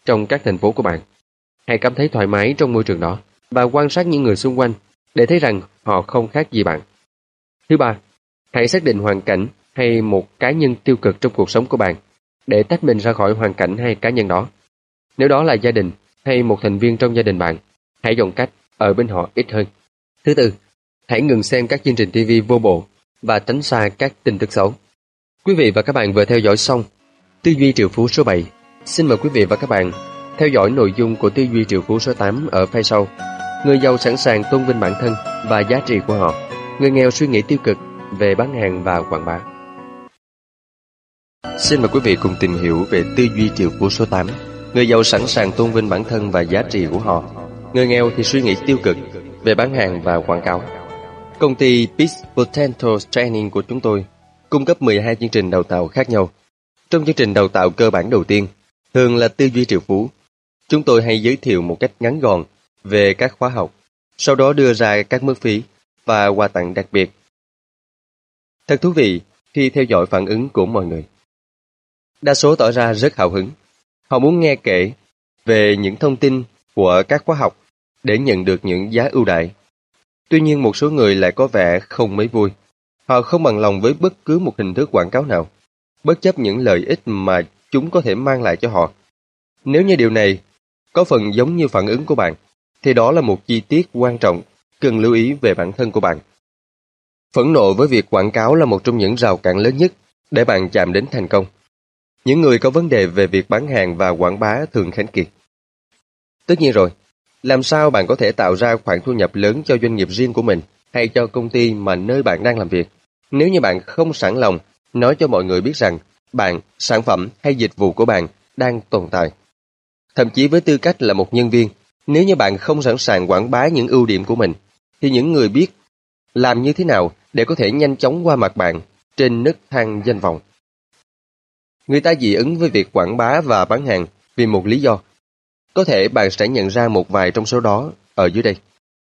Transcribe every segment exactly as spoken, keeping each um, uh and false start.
trong các thành phố của bạn. Hãy cảm thấy thoải mái trong môi trường đó và quan sát những người xung quanh để thấy rằng họ không khác gì bạn. Thứ ba, hãy xác định hoàn cảnh hay một cá nhân tiêu cực trong cuộc sống của bạn để tách mình ra khỏi hoàn cảnh hay cá nhân đó. Nếu đó là gia đình hay một thành viên trong gia đình bạn, hãy chọn cách ở bên họ ít hơn. Thứ tư, hãy ngừng xem các chương trình ti vi vô bổ và tránh xa các tin tức xấu. Quý vị và các bạn vừa theo dõi xong Tư duy triệu phú số bảy. Xin mời quý vị và các bạn theo dõi nội dung của Tư duy triệu phú số tám ở phía sau. Người giàu sẵn sàng tôn vinh bản thân và giá trị của họ. Người nghèo suy nghĩ tiêu cực về bán hàng và quảng bá. Xin mời quý vị cùng tìm hiểu về Tư duy triệu phú số tám. Người giàu sẵn sàng tôn vinh bản thân và giá trị của họ. Người nghèo thì suy nghĩ tiêu cực về bán hàng và quảng cáo. Công ty Peak Potential Training của chúng tôi cung cấp mười hai chương trình đào tạo khác nhau. Trong chương trình đào tạo cơ bản đầu tiên, thường là Tư duy triệu phú, chúng tôi hay giới thiệu một cách ngắn gọn về các khóa học, sau đó đưa ra các mức phí và quà tặng đặc biệt. Thật thú vị khi theo dõi phản ứng của mọi người. Đa số tỏ ra rất hào hứng. Họ muốn nghe kể về những thông tin của các khóa học để nhận được những giá ưu đãi. Tuy nhiên một số người lại có vẻ không mấy vui. Họ không bằng lòng với bất cứ một hình thức quảng cáo nào, bất chấp những lợi ích mà chúng có thể mang lại cho họ. Nếu như điều này có phần giống như phản ứng của bạn, thì đó là một chi tiết quan trọng cần lưu ý về bản thân của bạn. Phẫn nộ với việc quảng cáo là một trong những rào cản lớn nhất để bạn chạm đến thành công. Những người có vấn đề về việc bán hàng và quảng bá thường khánh kiệt. Tất nhiên rồi, làm sao bạn có thể tạo ra khoản thu nhập lớn cho doanh nghiệp riêng của mình hay cho công ty mà nơi bạn đang làm việc, nếu như bạn không sẵn lòng nói cho mọi người biết rằng bạn, sản phẩm hay dịch vụ của bạn đang tồn tại. Thậm chí với tư cách là một nhân viên, nếu như bạn không sẵn sàng quảng bá những ưu điểm của mình, thì những người biết làm như thế nào để có thể nhanh chóng qua mặt bạn trên nấc thang danh vọng. Người ta dị ứng với việc quảng bá và bán hàng vì một lý do. Có thể bạn sẽ nhận ra một vài trong số đó ở dưới đây.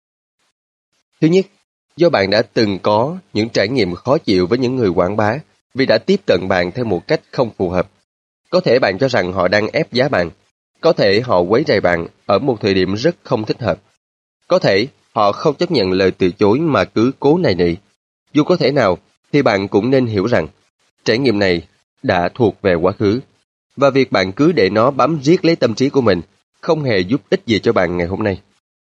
Thứ nhất, do bạn đã từng có những trải nghiệm khó chịu với những người quảng bá vì đã tiếp cận bạn theo một cách không phù hợp. Có thể bạn cho rằng họ đang ép giá bạn. Có thể họ quấy rầy bạn ở một thời điểm rất không thích hợp. Có thể họ không chấp nhận lời từ chối mà cứ cố nài nỉ. Dù có thể nào thì bạn cũng nên hiểu rằng trải nghiệm này đã thuộc về quá khứ, và việc bạn cứ để nó bám riết lấy tâm trí của mình không hề giúp ích gì cho bạn ngày hôm nay.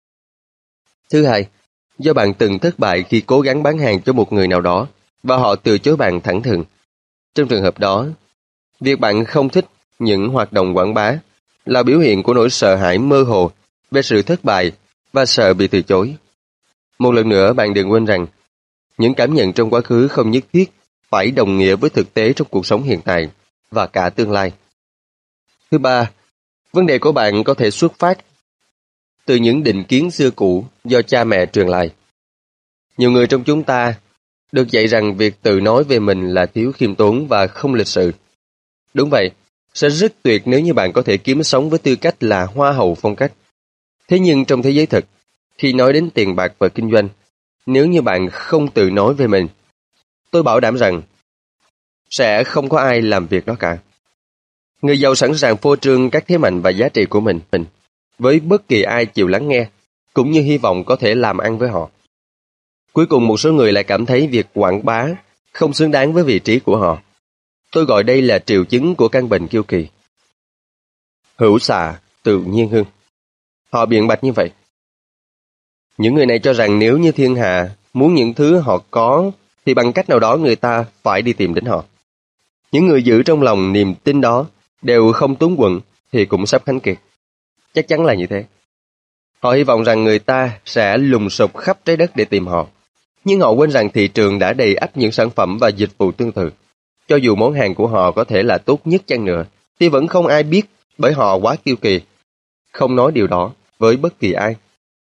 Thứ hai, do bạn từng thất bại khi cố gắng bán hàng cho một người nào đó và họ từ chối bạn thẳng thừng. Trong trường hợp đó, việc bạn không thích những hoạt động quảng bá là biểu hiện của nỗi sợ hãi mơ hồ về sự thất bại và sợ bị từ chối. Một lần nữa, bạn đừng quên rằng những cảm nhận trong quá khứ không nhất thiết phải đồng nghĩa với thực tế trong cuộc sống hiện tại và cả tương lai. Thứ ba, vấn đề của bạn có thể xuất phát từ những định kiến xưa cũ do cha mẹ truyền lại. Nhiều người trong chúng ta được dạy rằng việc tự nói về mình là thiếu khiêm tốn và không lịch sự. Đúng vậy, sẽ rất tuyệt nếu như bạn có thể kiếm sống với tư cách là hoa hậu phong cách. Thế nhưng trong thế giới thực, khi nói đến tiền bạc và kinh doanh, nếu như bạn không tự nói về mình, tôi bảo đảm rằng sẽ không có ai làm việc đó cả. Người giàu sẵn sàng phô trương các thế mạnh và giá trị của mình, mình với bất kỳ ai chịu lắng nghe, cũng như hy vọng có thể làm ăn với họ. Cuối cùng một số người lại cảm thấy việc quảng bá không xứng đáng với vị trí của họ. Tôi gọi đây là triệu chứng của căn bệnh kiêu kỳ. Hữu xạ, tự nhiên hưng. Họ biện bạch như vậy. Những người này cho rằng nếu như thiên hạ muốn những thứ họ có, thì bằng cách nào đó người ta phải đi tìm đến họ. Những người giữ trong lòng niềm tin đó đều không túng quẫn thì cũng sắp khánh kiệt. Chắc chắn là như thế. Họ hy vọng rằng người ta sẽ lùng sục khắp trái đất để tìm họ. Nhưng họ quên rằng thị trường đã đầy ắp những sản phẩm và dịch vụ tương tự. Cho dù món hàng của họ có thể là tốt nhất chăng nữa, thì vẫn không ai biết bởi họ quá kiêu kỳ. Không nói điều đó với bất kỳ ai.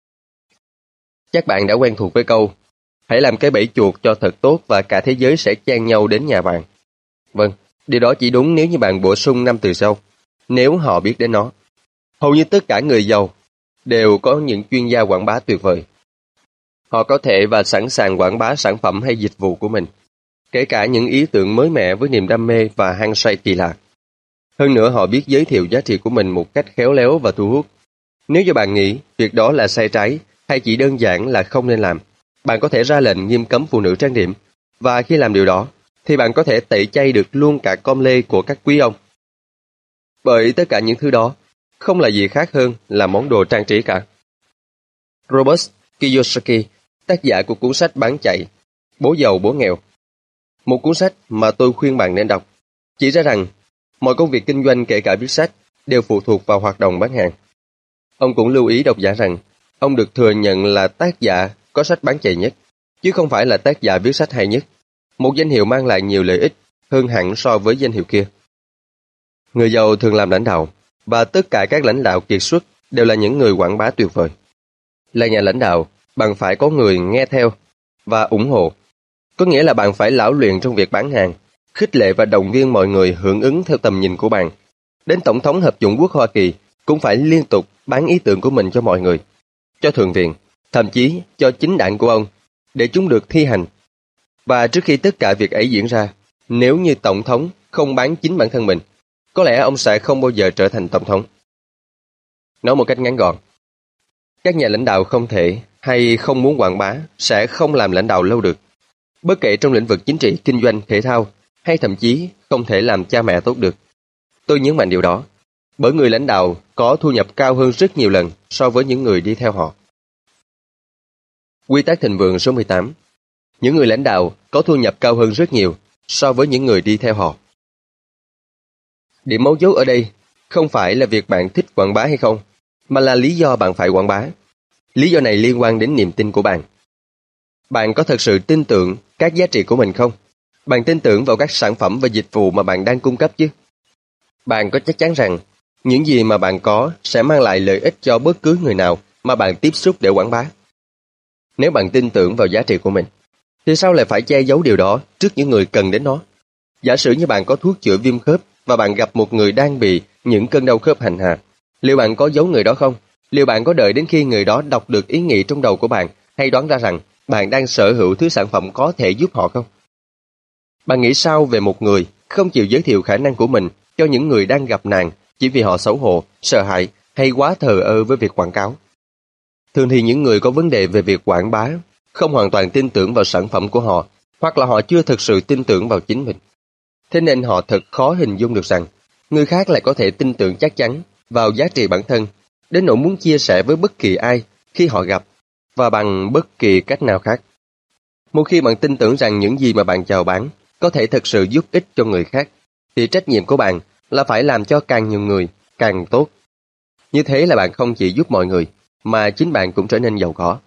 Chắc bạn đã quen thuộc với câu, hãy làm cái bẫy chuột cho thật tốt và cả thế giới sẽ chen nhau đến nhà bạn. Vâng, điều đó chỉ đúng nếu như bạn bổ sung năm từ sau, nếu họ biết đến nó. Hầu như tất cả người giàu đều có những chuyên gia quảng bá tuyệt vời. Họ có thể và sẵn sàng quảng bá sản phẩm hay dịch vụ của mình, kể cả những ý tưởng mới mẻ với niềm đam mê và hăng say kỳ lạ. Hơn nữa họ biết giới thiệu giá trị của mình một cách khéo léo và thu hút. Nếu như bạn nghĩ việc đó là sai trái hay chỉ đơn giản là không nên làm, bạn có thể ra lệnh nghiêm cấm phụ nữ trang điểm, và khi làm điều đó, thì bạn có thể tẩy chay được luôn cả com lê của các quý ông. Bởi tất cả những thứ đó không là gì khác hơn là món đồ trang trí cả. Robert Kiyosaki, tác giả của cuốn sách Bán chạy, Bố giàu bố nghèo, một cuốn sách mà tôi khuyên bạn nên đọc, chỉ ra rằng mọi công việc kinh doanh kể cả viết sách đều phụ thuộc vào hoạt động bán hàng. Ông cũng lưu ý độc giả rằng ông được thừa nhận là tác giả có sách bán chạy nhất, chứ không phải là tác giả viết sách hay nhất, một danh hiệu mang lại nhiều lợi ích hơn hẳn so với danh hiệu kia. Người giàu thường làm lãnh đạo, và tất cả các lãnh đạo kiệt xuất đều là những người quảng bá tuyệt vời. Là nhà lãnh đạo, bạn phải có người nghe theo và ủng hộ. Có nghĩa là bạn phải lão luyện trong việc bán hàng, khích lệ và động viên mọi người hưởng ứng theo tầm nhìn của bạn. Đến Tổng thống Hợp chủng quốc Hoa Kỳ cũng phải liên tục bán ý tưởng của mình cho mọi người, cho Thượng viện, thậm chí cho chính đảng của ông, để chúng được thi hành. Và trước khi tất cả việc ấy diễn ra, nếu như Tổng thống không bán chính bản thân mình, có lẽ ông sẽ không bao giờ trở thành Tổng thống. Nói một cách ngắn gọn, các nhà lãnh đạo không thể hay không muốn quảng bá sẽ không làm lãnh đạo lâu được. Bất kể trong lĩnh vực chính trị, kinh doanh, thể thao, hay thậm chí không thể làm cha mẹ tốt được. Tôi nhấn mạnh điều đó, bởi người lãnh đạo có thu nhập cao hơn rất nhiều lần so với những người đi theo họ. Quy tắc thịnh vượng số mười tám. Những người lãnh đạo có thu nhập cao hơn rất nhiều so với những người đi theo họ. Điểm mấu chốt ở đây không phải là việc bạn thích quảng bá hay không, mà là lý do bạn phải quảng bá. Lý do này liên quan đến niềm tin của bạn. Bạn có thật sự tin tưởng các giá trị của mình không? Bạn tin tưởng vào các sản phẩm và dịch vụ mà bạn đang cung cấp chứ? Bạn có chắc chắn rằng những gì mà bạn có sẽ mang lại lợi ích cho bất cứ người nào mà bạn tiếp xúc để quảng bá? Nếu bạn tin tưởng vào giá trị của mình, thì sao lại phải che giấu điều đó trước những người cần đến nó? Giả sử như bạn có thuốc chữa viêm khớp và bạn gặp một người đang bị những cơn đau khớp hành hạ, liệu bạn có giấu người đó không? Liệu bạn có đợi đến khi người đó đọc được ý nghĩ trong đầu của bạn hay đoán ra rằng bạn đang sở hữu thứ sản phẩm có thể giúp họ không? Bạn nghĩ sao về một người không chịu giới thiệu khả năng của mình cho những người đang gặp nạn chỉ vì họ xấu hổ, sợ hãi hay quá thờ ơ với việc quảng cáo? Thường thì những người có vấn đề về việc quảng bá không hoàn toàn tin tưởng vào sản phẩm của họ, hoặc là họ chưa thực sự tin tưởng vào chính mình. Thế nên họ thật khó hình dung được rằng người khác lại có thể tin tưởng chắc chắn vào giá trị bản thân, đến nỗi muốn chia sẻ với bất kỳ ai khi họ gặp, và bằng bất kỳ cách nào khác. Một khi bạn tin tưởng rằng những gì mà bạn chào bán có thể thực sự giúp ích cho người khác, thì trách nhiệm của bạn là phải làm cho càng nhiều người, càng tốt. Như thế là bạn không chỉ giúp mọi người, mà chính bạn cũng trở nên giàu có.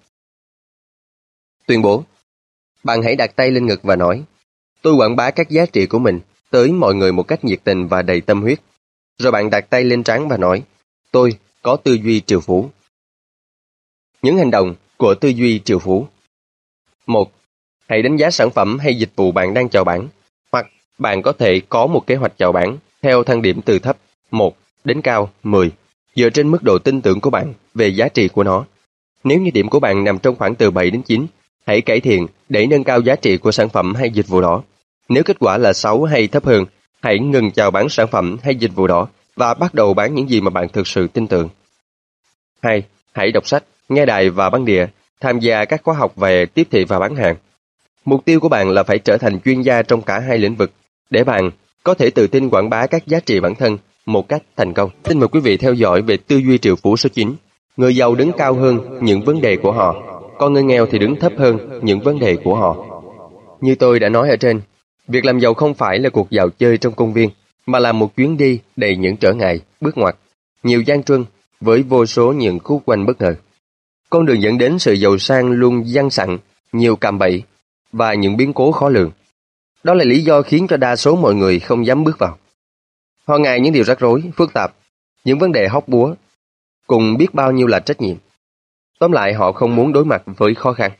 Tuyên bố. Bạn hãy đặt tay lên ngực và nói, tôi quảng bá các giá trị của mình tới mọi người một cách nhiệt tình và đầy tâm huyết. Rồi bạn đặt tay lên trán và nói, tôi có tư duy triệu phú. Những hành động của tư duy triệu phú. Một. Hãy đánh giá sản phẩm hay dịch vụ bạn đang chào bán, hoặc bạn có thể có một kế hoạch chào bán theo thang điểm từ thấp một đến cao mười, dựa trên mức độ tin tưởng của bạn về giá trị của nó. Nếu như điểm của bạn nằm trong khoảng từ bảy đến chín, hãy cải thiện để nâng cao giá trị của sản phẩm hay dịch vụ đó. Nếu kết quả là sáu hay thấp hơn, hãy ngừng chào bán sản phẩm hay dịch vụ đó và bắt đầu bán những gì mà bạn thực sự tin tưởng. Hai. Hãy đọc sách, nghe đài và băng đĩa, tham gia các khóa học về tiếp thị và bán hàng. Mục tiêu của bạn là phải trở thành chuyên gia trong cả hai lĩnh vực, để bạn có thể tự tin quảng bá các giá trị bản thân một cách thành công. Xin mời quý vị theo dõi về tư duy triệu phú số chín. Người giàu đứng cao hơn những vấn đề của họ, còn người nghèo thì đứng thấp hơn những vấn đề của họ. Như tôi đã nói ở trên, việc làm giàu không phải là cuộc dạo chơi trong công viên, mà là một chuyến đi đầy những trở ngại, bước ngoặt, nhiều gian truân với vô số những khúc quanh bất ngờ. Con đường dẫn đến sự giàu sang luôn dăng sẵn, nhiều cạm bẫy và những biến cố khó lường. Đó là lý do khiến cho đa số mọi người không dám bước vào. Họ ngại những điều rắc rối, phức tạp, những vấn đề hóc búa, cùng biết bao nhiêu là trách nhiệm. Tóm lại, họ không muốn đối mặt với khó khăn.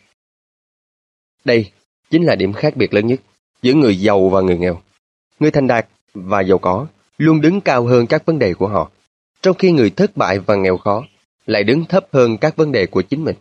Đây chính là điểm khác biệt lớn nhất giữa người giàu và người nghèo. Người thành đạt và giàu có luôn đứng cao hơn các vấn đề của họ, trong khi người thất bại và nghèo khó lại đứng thấp hơn các vấn đề của chính mình.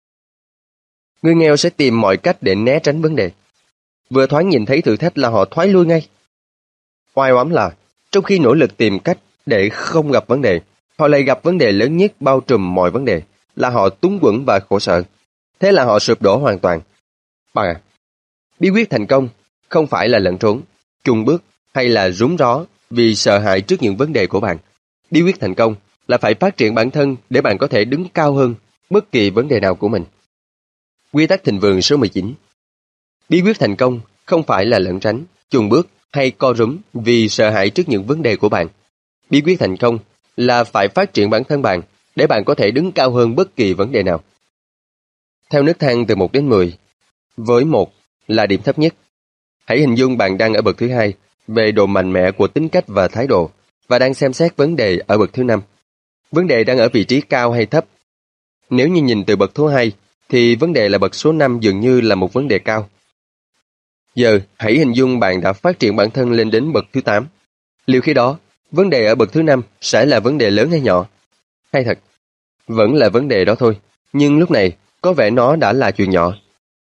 Người nghèo sẽ tìm mọi cách để né tránh vấn đề. Vừa thoáng nhìn thấy thử thách là họ thoái lui ngay. Oai oăm là Trong khi nỗ lực tìm cách để không gặp vấn đề, họ lại gặp vấn đề lớn nhất bao trùm mọi vấn đề, là họ túng quẫn và khổ sở. Thế là họ sụp đổ hoàn toàn. Bạn à, bí quyết thành công không phải là lẩn trốn, chùn bước hay là rúng ró vì sợ hãi trước những vấn đề của bạn. Bí quyết thành công là phải phát triển bản thân để bạn có thể đứng cao hơn bất kỳ vấn đề nào của mình. Quy tắc thịnh vượng số mười chín. Bí quyết thành công không phải là lẩn tránh, chùn bước hay co rúm vì sợ hãi trước những vấn đề của bạn. Bí quyết thành công là phải phát triển bản thân bạn để bạn có thể đứng cao hơn bất kỳ vấn đề nào. Theo nấc thang từ một đến mười, với một là điểm thấp nhất. Hãy hình dung bạn đang ở bậc thứ hai về độ mạnh mẽ của tính cách và thái độ, và đang xem xét vấn đề ở bậc thứ năm. Vấn đề đang ở vị trí cao hay thấp? Nếu như nhìn từ bậc thứ hai, thì vấn đề là bậc số năm dường như là một vấn đề cao. Giờ, hãy hình dung bạn đã phát triển bản thân lên đến bậc thứ tám. Liệu khi đó, vấn đề ở bậc thứ năm sẽ là vấn đề lớn hay nhỏ? Hay thật, vẫn là vấn đề đó thôi, nhưng lúc này có vẻ nó đã là chuyện nhỏ.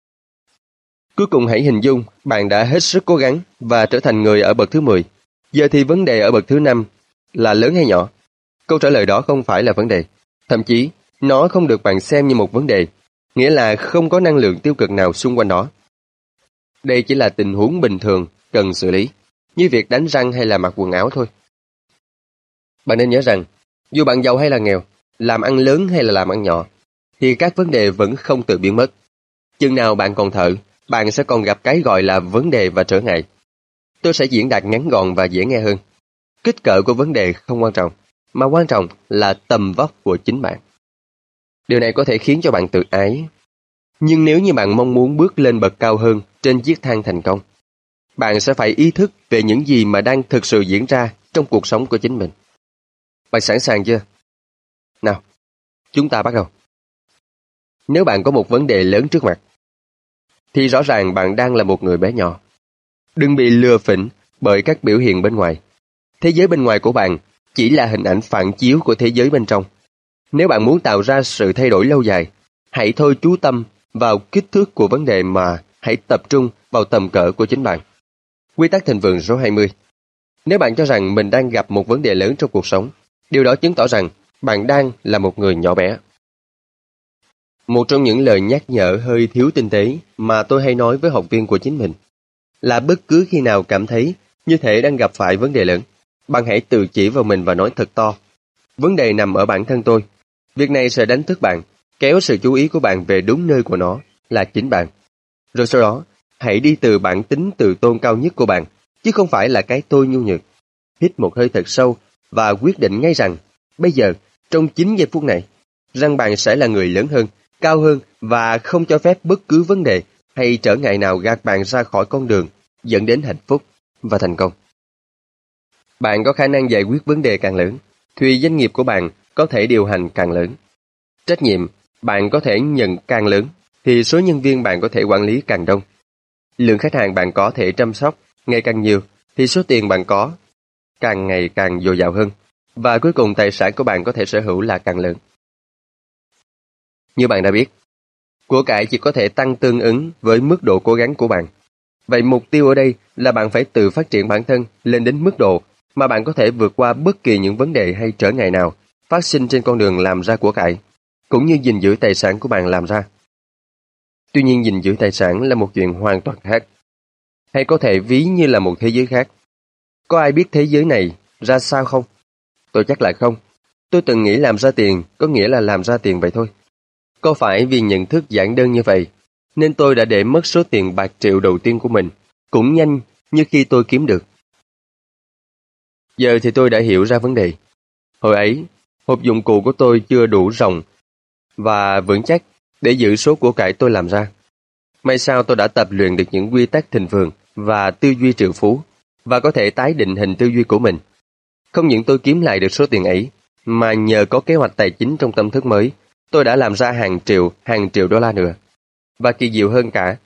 Cuối cùng hãy hình dung bạn đã hết sức cố gắng và trở thành người ở bậc thứ mười. Giờ thì vấn đề ở bậc thứ năm là lớn hay nhỏ? Câu trả lời đó không phải là vấn đề. Thậm chí, nó không được bạn xem như một vấn đề, nghĩa là không có năng lượng tiêu cực nào xung quanh nó. Đây chỉ là tình huống bình thường cần xử lý, như việc đánh răng hay là mặc quần áo thôi. Bạn nên nhớ rằng, dù bạn giàu hay là nghèo, làm ăn lớn hay là làm ăn nhỏ, thì các vấn đề vẫn không tự biến mất. Chừng nào bạn còn thở, bạn sẽ còn gặp cái gọi là vấn đề và trở ngại. Tôi sẽ diễn đạt ngắn gọn và dễ nghe hơn. Kích cỡ của vấn đề không quan trọng, mà quan trọng là tầm vóc của chính bạn. Điều này có thể khiến cho bạn tự ái. Nhưng nếu như bạn mong muốn bước lên bậc cao hơn trên chiếc thang thành công, bạn sẽ phải ý thức về những gì mà đang thực sự diễn ra trong cuộc sống của chính mình. Bạn sẵn sàng chưa? Nào, chúng ta bắt đầu. Nếu bạn có một vấn đề lớn trước mặt, thì rõ ràng bạn đang là một người bé nhỏ. Đừng bị lừa phỉnh bởi các biểu hiện bên ngoài. Thế giới bên ngoài của bạn chỉ là hình ảnh phản chiếu của thế giới bên trong. Nếu bạn muốn tạo ra sự thay đổi lâu dài, hãy thôi chú tâm vào kích thước của vấn đề mà hãy tập trung vào tầm cỡ của chính bạn. Quy tắc thịnh vượng số hai mươi. Nếu bạn cho rằng mình đang gặp một vấn đề lớn trong cuộc sống, điều đó chứng tỏ rằng bạn đang là một người nhỏ bé. Một trong những lời nhắc nhở hơi thiếu tinh tế mà tôi hay nói với học viên của chính mình là bất cứ khi nào cảm thấy như thể đang gặp phải vấn đề lớn, bạn hãy tự chỉ vào mình và nói thật to: vấn đề nằm ở bản thân tôi. Việc này sẽ đánh thức bạn, kéo sự chú ý của bạn về đúng nơi của nó, là chính bạn. Rồi sau đó, hãy đi từ bản tính tự tôn cao nhất của bạn, chứ không phải là cái tôi nhu nhược. Hít một hơi thật sâu và quyết định ngay rằng, bây giờ, trong chín giây phút này, rằng bạn sẽ là người lớn hơn, cao hơn và không cho phép bất cứ vấn đề hay trở ngại nào gạt bạn ra khỏi con đường dẫn đến hạnh phúc và thành công. Bạn có khả năng giải quyết vấn đề càng lớn, thì doanh nghiệp của bạn có thể điều hành càng lớn. Trách nhiệm bạn có thể nhận càng lớn, thì số nhân viên bạn có thể quản lý càng đông. Lượng khách hàng bạn có thể chăm sóc ngày càng nhiều, thì số tiền bạn có càng ngày càng dồi dào hơn. Và cuối cùng tài sản của bạn có thể sở hữu là càng lớn. Như bạn đã biết, của cải chỉ có thể tăng tương ứng với mức độ cố gắng của bạn. Vậy mục tiêu ở đây là bạn phải tự phát triển bản thân lên đến mức độ mà bạn có thể vượt qua bất kỳ những vấn đề hay trở ngại nào phát sinh trên con đường làm ra của cải, cũng như gìn giữ tài sản của bạn làm ra. Tuy nhiên, gìn giữ tài sản là một chuyện hoàn toàn khác, hay có thể ví như là một thế giới khác. Có ai biết thế giới này ra sao không? Tôi chắc là không. Tôi từng nghĩ làm ra tiền có nghĩa là làm ra tiền vậy thôi. Có phải vì nhận thức giản đơn như vậy, nên tôi đã để mất số tiền bạc triệu đầu tiên của mình, cũng nhanh như khi tôi kiếm được. Giờ thì tôi đã hiểu ra vấn đề. Hồi ấy, hộp dụng cụ của tôi chưa đủ rộng và vững chắc để giữ số của cải tôi làm ra. May sao tôi đã tập luyện được những quy tắc thịnh vượng và tư duy triệu phú, và có thể tái định hình tư duy của mình. Không những tôi kiếm lại được số tiền ấy, mà nhờ có kế hoạch tài chính trong tâm thức mới, tôi đã làm ra hàng triệu, hàng triệu đô la nữa. Và kỳ diệu hơn cả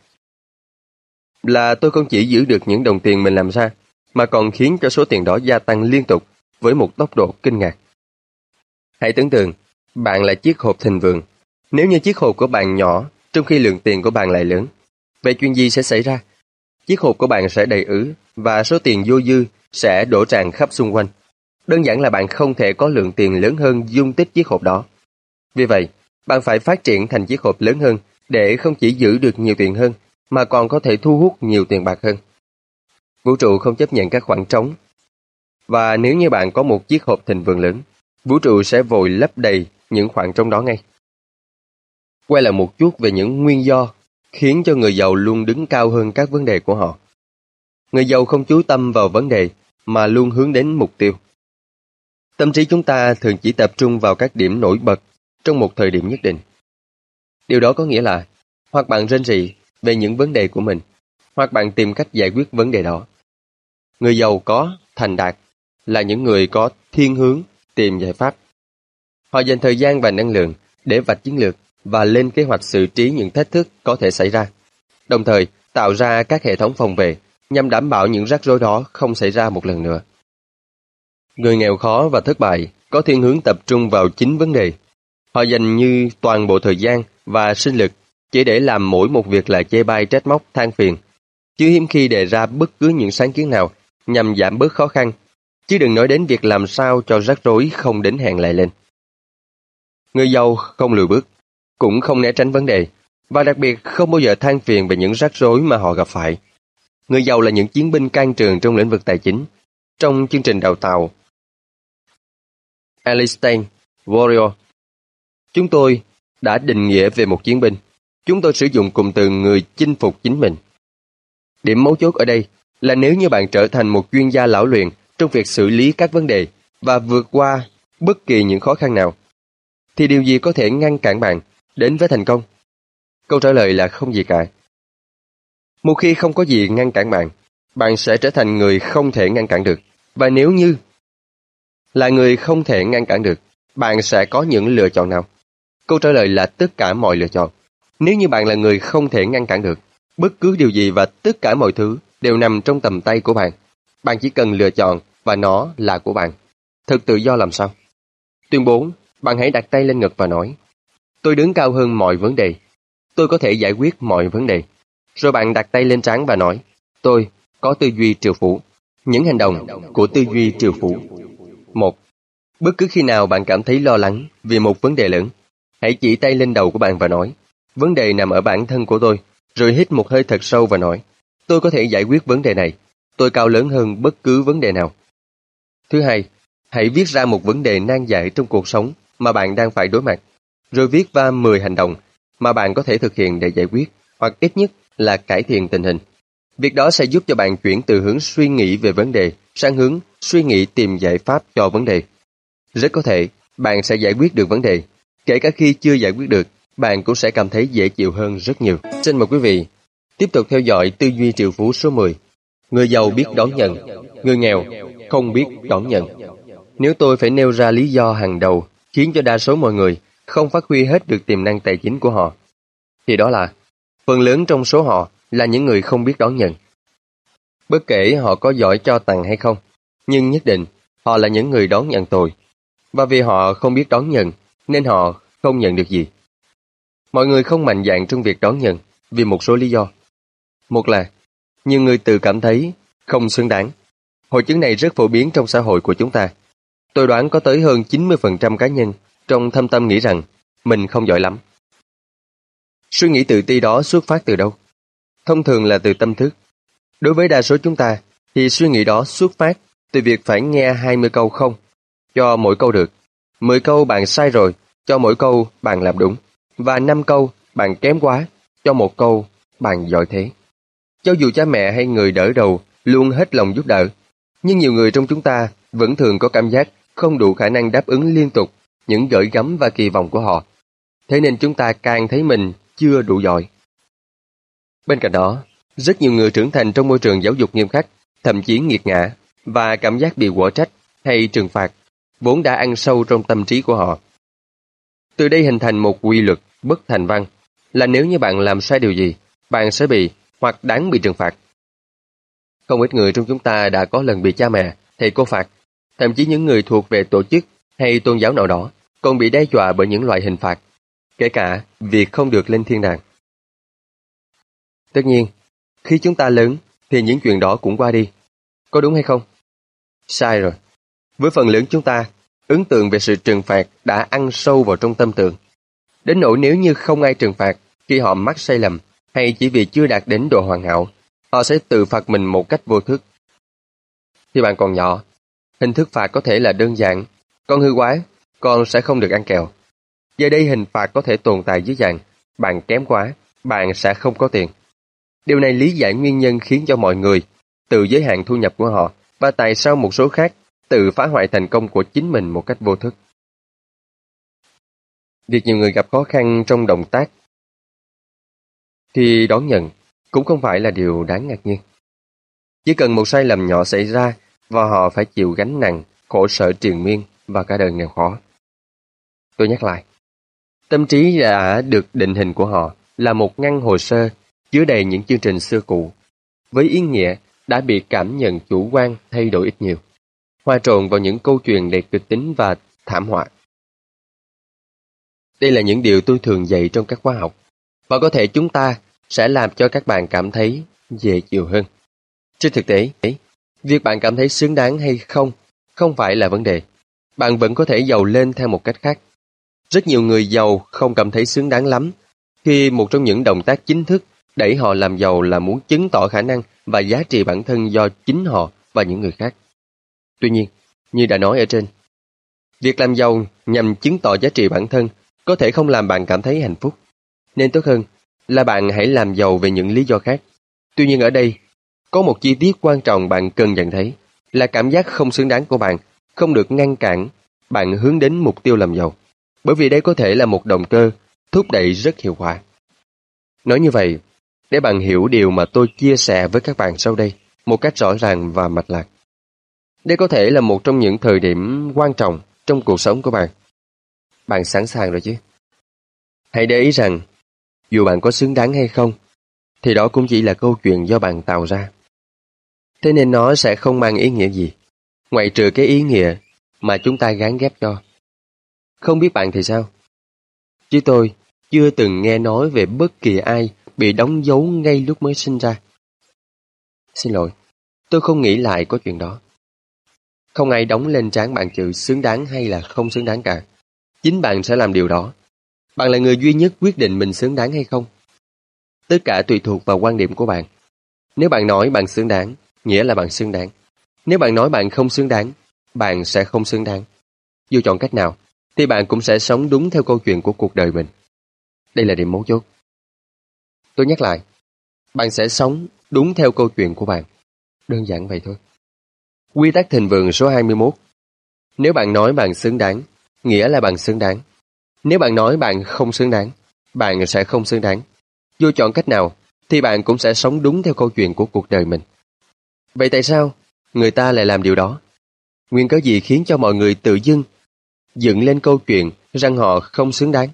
là tôi không chỉ giữ được những đồng tiền mình làm ra, mà còn khiến cho số tiền đó gia tăng liên tục với một tốc độ kinh ngạc. Hãy tưởng tượng, bạn là chiếc hộp thịnh vượng. Nếu như chiếc hộp của bạn nhỏ, trong khi lượng tiền của bạn lại lớn, vậy chuyện gì sẽ xảy ra? Chiếc hộp của bạn sẽ đầy ứ, và số tiền vô dư sẽ đổ tràn khắp xung quanh. Đơn giản là bạn không thể có lượng tiền lớn hơn dung tích chiếc hộp đó. Vì vậy, bạn phải phát triển thành chiếc hộp lớn hơn để không chỉ giữ được nhiều tiền hơn, mà còn có thể thu hút nhiều tiền bạc hơn. Vũ trụ không chấp nhận các khoảng trống. Và nếu như bạn có một chiếc hộp thịnh vượng lớn, vũ trụ sẽ vội lấp đầy những khoảng trống đó ngay. Quay lại một chút về những nguyên do khiến cho người giàu luôn đứng cao hơn các vấn đề của họ. Người giàu không chú tâm vào vấn đề mà luôn hướng đến mục tiêu. Tâm trí chúng ta thường chỉ tập trung vào các điểm nổi bật trong một thời điểm nhất định. Điều đó có nghĩa là hoặc bạn rên rỉ về những vấn đề của mình, hoặc bạn tìm cách giải quyết vấn đề đó. Người giàu có thành đạt là những người có thiên hướng tìm giải pháp. Họ dành thời gian và năng lượng để vạch chiến lược và lên kế hoạch xử trí những thách thức có thể xảy ra, đồng thời tạo ra các hệ thống phòng vệ nhằm đảm bảo những rắc rối đó không xảy ra một lần nữa. Người nghèo khó và thất bại có thiên hướng tập trung vào chính vấn đề. Họ dành như toàn bộ thời gian và sinh lực chỉ để làm mỗi một việc là chê bai trách móc than phiền, chứ hiếm khi đề ra bất cứ những sáng kiến nào nhằm giảm bớt khó khăn, chứ đừng nói đến việc làm sao cho rắc rối không đến hẹn lại lên. Người giàu không lùi bước, cũng không né tránh vấn đề, và đặc biệt không bao giờ than phiền về những rắc rối mà họ gặp phải. Người giàu là những chiến binh can trường trong lĩnh vực tài chính. Trong chương trình đào tạo Einstein Warrior, chúng tôi đã định nghĩa về một chiến binh. Chúng tôi sử dụng cụm từ người chinh phục chính mình. Điểm mấu chốt ở đây là nếu như bạn trở thành một chuyên gia lão luyện trong việc xử lý các vấn đề và vượt qua bất kỳ những khó khăn nào, thì điều gì có thể ngăn cản bạn đến với thành công? Câu trả lời là không gì cả. Một khi không có gì ngăn cản bạn, bạn sẽ trở thành người không thể ngăn cản được. Và nếu như là người không thể ngăn cản được, bạn sẽ có những lựa chọn nào? Câu trả lời là tất cả mọi lựa chọn. Nếu như bạn là người không thể ngăn cản được, bất cứ điều gì và tất cả mọi thứ đều nằm trong tầm tay của bạn. Bạn chỉ cần lựa chọn và nó là của bạn. Thật tự do làm sao? Tuyên bố, bạn hãy đặt tay lên ngực và nói: tôi đứng cao hơn mọi vấn đề. Tôi có thể giải quyết mọi vấn đề. Rồi bạn đặt tay lên trán và nói: tôi có tư duy triệu phú. Những hành động của tư duy triệu phú. Một. Bất cứ khi nào bạn cảm thấy lo lắng vì một vấn đề lớn, hãy chỉ tay lên đầu của bạn và nói: vấn đề nằm ở bản thân của tôi. Rồi hít một hơi thật sâu và nói: tôi có thể giải quyết vấn đề này. Tôi cao lớn hơn bất cứ vấn đề nào. Thứ hai, hãy viết ra một vấn đề nan giải trong cuộc sống mà bạn đang phải đối mặt. Rồi viết ra mười hành động mà bạn có thể thực hiện để giải quyết, hoặc ít nhất là cải thiện tình hình. Việc đó sẽ giúp cho bạn chuyển từ hướng suy nghĩ về vấn đề sang hướng suy nghĩ tìm giải pháp cho vấn đề. Rất có thể bạn sẽ giải quyết được vấn đề. Kể cả khi chưa giải quyết được, bạn cũng sẽ cảm thấy dễ chịu hơn rất nhiều. Xin mời quý vị tiếp tục theo dõi tư duy triệu phú số mười. Người giàu biết đón nhận, người nghèo không biết đón nhận. Nếu tôi phải nêu ra lý do hàng đầu khiến cho đa số mọi người không phát huy hết được tiềm năng tài chính của họ, thì đó là phần lớn trong số họ là những người không biết đón nhận. Bất kể họ có giỏi cho tặng hay không, nhưng nhất định họ là những người đón nhận tồi. Và vì họ không biết đón nhận, nên họ không nhận được gì. Mọi người không mạnh dạn trong việc đón nhận vì một số lý do. Một là, nhiều người tự cảm thấy không xứng đáng. Hội chứng này rất phổ biến trong xã hội của chúng ta. Tôi đoán có tới hơn chín mươi phần trăm cá nhân trong thâm tâm nghĩ rằng mình không giỏi lắm. Suy nghĩ tự ti đó xuất phát từ đâu? Thông thường là từ tâm thức. Đối với đa số chúng ta, thì suy nghĩ đó xuất phát từ việc phải nghe hai mươi câu không cho mỗi câu được, mười câu bạn sai rồi cho mỗi câu bạn làm đúng, và năm câu bạn kém quá cho một câu bạn giỏi thế. Cho dù cha mẹ hay người đỡ đầu luôn hết lòng giúp đỡ, nhưng nhiều người trong chúng ta vẫn thường có cảm giác không đủ khả năng đáp ứng liên tục những gửi gắm và kỳ vọng của họ. Thế nên chúng ta càng thấy mình chưa đủ giỏi. Bên cạnh đó, rất nhiều người trưởng thành trong môi trường giáo dục nghiêm khắc, thậm chí nghiệt ngã, và cảm giác bị quở trách hay trừng phạt vốn đã ăn sâu trong tâm trí của họ. Từ đây hình thành một quy luật bất thành văn, là nếu như bạn làm sai điều gì, bạn sẽ bị hoặc đáng bị trừng phạt. Không ít người trong chúng ta đã có lần bị cha mẹ, thầy cô phạt, thậm chí những người thuộc về tổ chức hay tôn giáo nào đó còn bị đe dọa bởi những loại hình phạt, kể cả việc không được lên thiên đàng. Tất nhiên, khi chúng ta lớn thì những chuyện đó cũng qua đi. Có đúng hay không? Sai rồi. Với phần lớn chúng ta, ấn tượng về sự trừng phạt đã ăn sâu vào trong tâm tưởng. Đến nỗi nếu như không ai trừng phạt khi họ mắc sai lầm hay chỉ vì chưa đạt đến độ hoàn hảo, họ sẽ tự phạt mình một cách vô thức. Khi bạn còn nhỏ, hình thức phạt có thể là đơn giản: con hư quá, con sẽ không được ăn kẹo. Giờ đây hình phạt có thể tồn tại dưới dạng: bạn kém quá, bạn sẽ không có tiền. Điều này lý giải nguyên nhân khiến cho mọi người tự giới hạn thu nhập của họ và tại sao một số khác tự phá hoại thành công của chính mình một cách vô thức. Việc nhiều người gặp khó khăn trong động tác khi đón nhận cũng không phải là điều đáng ngạc nhiên. Chỉ cần một sai lầm nhỏ xảy ra và họ phải chịu gánh nặng, khổ sở triền miên và cả đời nghèo khó. Tôi nhắc lại, tâm trí đã được định hình của họ là một ngăn hồ sơ chứa đầy những chương trình xưa cũ, với ý nghĩa đã bị cảm nhận chủ quan thay đổi ít nhiều, hòa trộn vào những câu chuyện đầy kịch tính và thảm họa. Đây là những điều tôi thường dạy trong các khóa học, và có thể chúng ta sẽ làm cho các bạn cảm thấy dễ chịu hơn. Trên thực tế, việc bạn cảm thấy xứng đáng hay không không phải là vấn đề. Bạn vẫn có thể giàu lên theo một cách khác. Rất nhiều người giàu không cảm thấy xứng đáng lắm khi một trong những động tác chính thức đẩy họ làm giàu là muốn chứng tỏ khả năng và giá trị bản thân do chính họ và những người khác. Tuy nhiên, như đã nói ở trên, việc làm giàu nhằm chứng tỏ giá trị bản thân có thể không làm bạn cảm thấy hạnh phúc. Nên tốt hơn là bạn hãy làm giàu về những lý do khác. Tuy nhiên ở đây, có một chi tiết quan trọng bạn cần nhận thấy là cảm giác không xứng đáng của bạn không được ngăn cản bạn hướng đến mục tiêu làm giàu, bởi vì đây có thể là một động cơ thúc đẩy rất hiệu quả. Nói như vậy, để bạn hiểu điều mà tôi chia sẻ với các bạn sau đây một cách rõ ràng và mạch lạc. Đây có thể là một trong những thời điểm quan trọng trong cuộc sống của bạn. Bạn sẵn sàng rồi chứ? Hãy để ý rằng, dù bạn có xứng đáng hay không, thì đó cũng chỉ là câu chuyện do bạn tạo ra. Thế nên nó sẽ không mang ý nghĩa gì, ngoại trừ cái ý nghĩa mà chúng ta gán ghép cho. Không biết bạn thì sao? Chứ tôi chưa từng nghe nói về bất kỳ ai bị đóng dấu ngay lúc mới sinh ra. Xin lỗi, tôi không nghĩ lại có chuyện đó. Không ai đóng lên trán bạn chữ xứng đáng hay là không xứng đáng cả. Chính bạn sẽ làm điều đó. Bạn là người duy nhất quyết định mình xứng đáng hay không. Tất cả tùy thuộc vào quan điểm của bạn. Nếu bạn nói bạn xứng đáng, nghĩa là bạn xứng đáng. Nếu bạn nói bạn không xứng đáng, bạn sẽ không xứng đáng. Dù chọn cách nào, thì bạn cũng sẽ sống đúng theo câu chuyện của cuộc đời mình. Đây là điểm mấu chốt. Tôi nhắc lại, bạn sẽ sống đúng theo câu chuyện của bạn. Đơn giản vậy thôi. Quy tắc thịnh vượng số hai mươi mốt. Nếu bạn nói bạn xứng đáng, nghĩa là bạn xứng đáng. Nếu bạn nói bạn không xứng đáng, bạn sẽ không xứng đáng. Dù chọn cách nào, thì bạn cũng sẽ sống đúng theo câu chuyện của cuộc đời mình. Vậy tại sao người ta lại làm điều đó? Nguyên cớ gì khiến cho mọi người tự dưng dựng lên câu chuyện rằng họ không xứng đáng?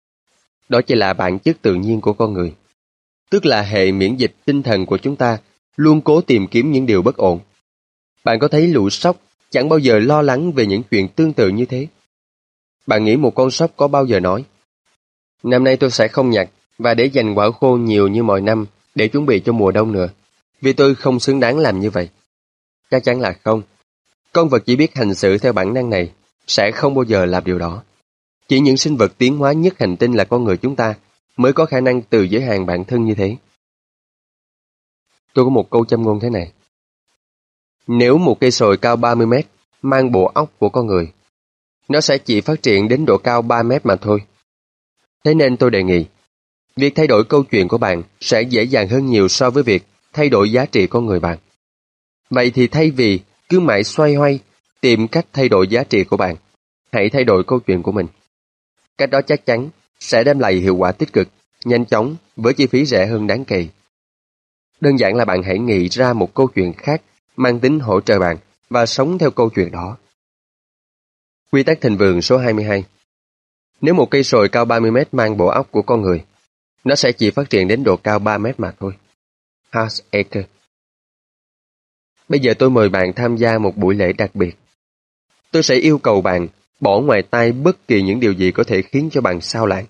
Đó chỉ là bản chất tự nhiên của con người. Tức là hệ miễn dịch tinh thần của chúng ta luôn cố tìm kiếm những điều bất ổn. Bạn có thấy lũ sóc chẳng bao giờ lo lắng về những chuyện tương tự như thế? Bạn nghĩ một con sóc có bao giờ nói: năm nay tôi sẽ không nhặt và để dành quả khô nhiều như mọi năm để chuẩn bị cho mùa đông nữa, vì tôi không xứng đáng làm như vậy? Chắc chắn là không. Con vật chỉ biết hành xử theo bản năng này sẽ không bao giờ làm điều đó. Chỉ những sinh vật tiến hóa nhất hành tinh là con người chúng ta mới có khả năng tự giới hạn bản thân như thế. Tôi có một câu châm ngôn thế này: nếu một cây sồi cao ba mươi mét mang bộ óc của con người, nó sẽ chỉ phát triển đến độ cao ba mét mà thôi. Thế nên tôi đề nghị, việc thay đổi câu chuyện của bạn sẽ dễ dàng hơn nhiều so với việc thay đổi giá trị con người bạn. Vậy thì thay vì cứ mãi xoay hoay tìm cách thay đổi giá trị của bạn, hãy thay đổi câu chuyện của mình. Cách đó chắc chắn sẽ đem lại hiệu quả tích cực, nhanh chóng với chi phí rẻ hơn đáng kể. Đơn giản là bạn hãy nghĩ ra một câu chuyện khác mang tính hỗ trợ bạn và sống theo câu chuyện đó. Quy tắc thịnh vượng số hai mươi hai. Nếu một cây sồi cao ba mươi mét mang bộ óc của con người, nó sẽ chỉ phát triển đến độ cao ba mét mà thôi. Hans Ecker. Bây giờ tôi mời bạn tham gia một buổi lễ đặc biệt. Tôi sẽ yêu cầu bạn bỏ ngoài tai bất kỳ những điều gì có thể khiến cho bạn xao lãng.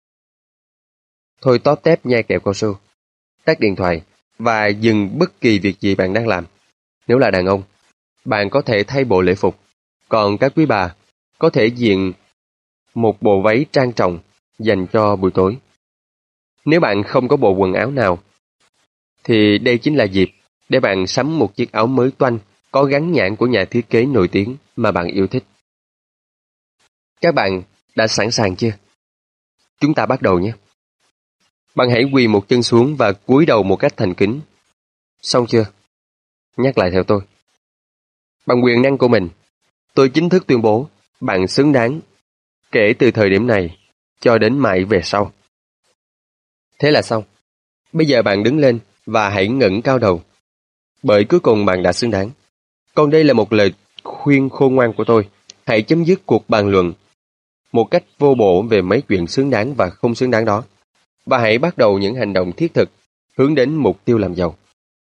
Thôi tóp tép nhai kẹo cao su, tắt điện thoại và dừng bất kỳ việc gì bạn đang làm. Nếu là đàn ông, bạn có thể thay bộ lễ phục, còn các quý bà có thể diện một bộ váy trang trọng dành cho buổi tối. Nếu bạn không có bộ quần áo nào, thì đây chính là dịp để bạn sắm một chiếc áo mới toanh có gắn nhãn của nhà thiết kế nổi tiếng mà bạn yêu thích. Các bạn đã sẵn sàng chưa? Chúng ta bắt đầu nhé. Bạn hãy quỳ một chân xuống và cúi đầu một cách thành kính. Xong chưa? Nhắc lại theo tôi. Bằng quyền năng của mình, tôi chính thức tuyên bố bạn xứng đáng kể từ thời điểm này cho đến mãi về sau. Thế là xong. Bây giờ bạn đứng lên và hãy ngẩng cao đầu. Bởi cuối cùng bạn đã xứng đáng. Còn đây là một lời khuyên khôn ngoan của tôi. Hãy chấm dứt cuộc bàn luận một cách vô bổ về mấy chuyện xứng đáng và không xứng đáng đó. Và hãy bắt đầu những hành động thiết thực hướng đến mục tiêu làm giàu.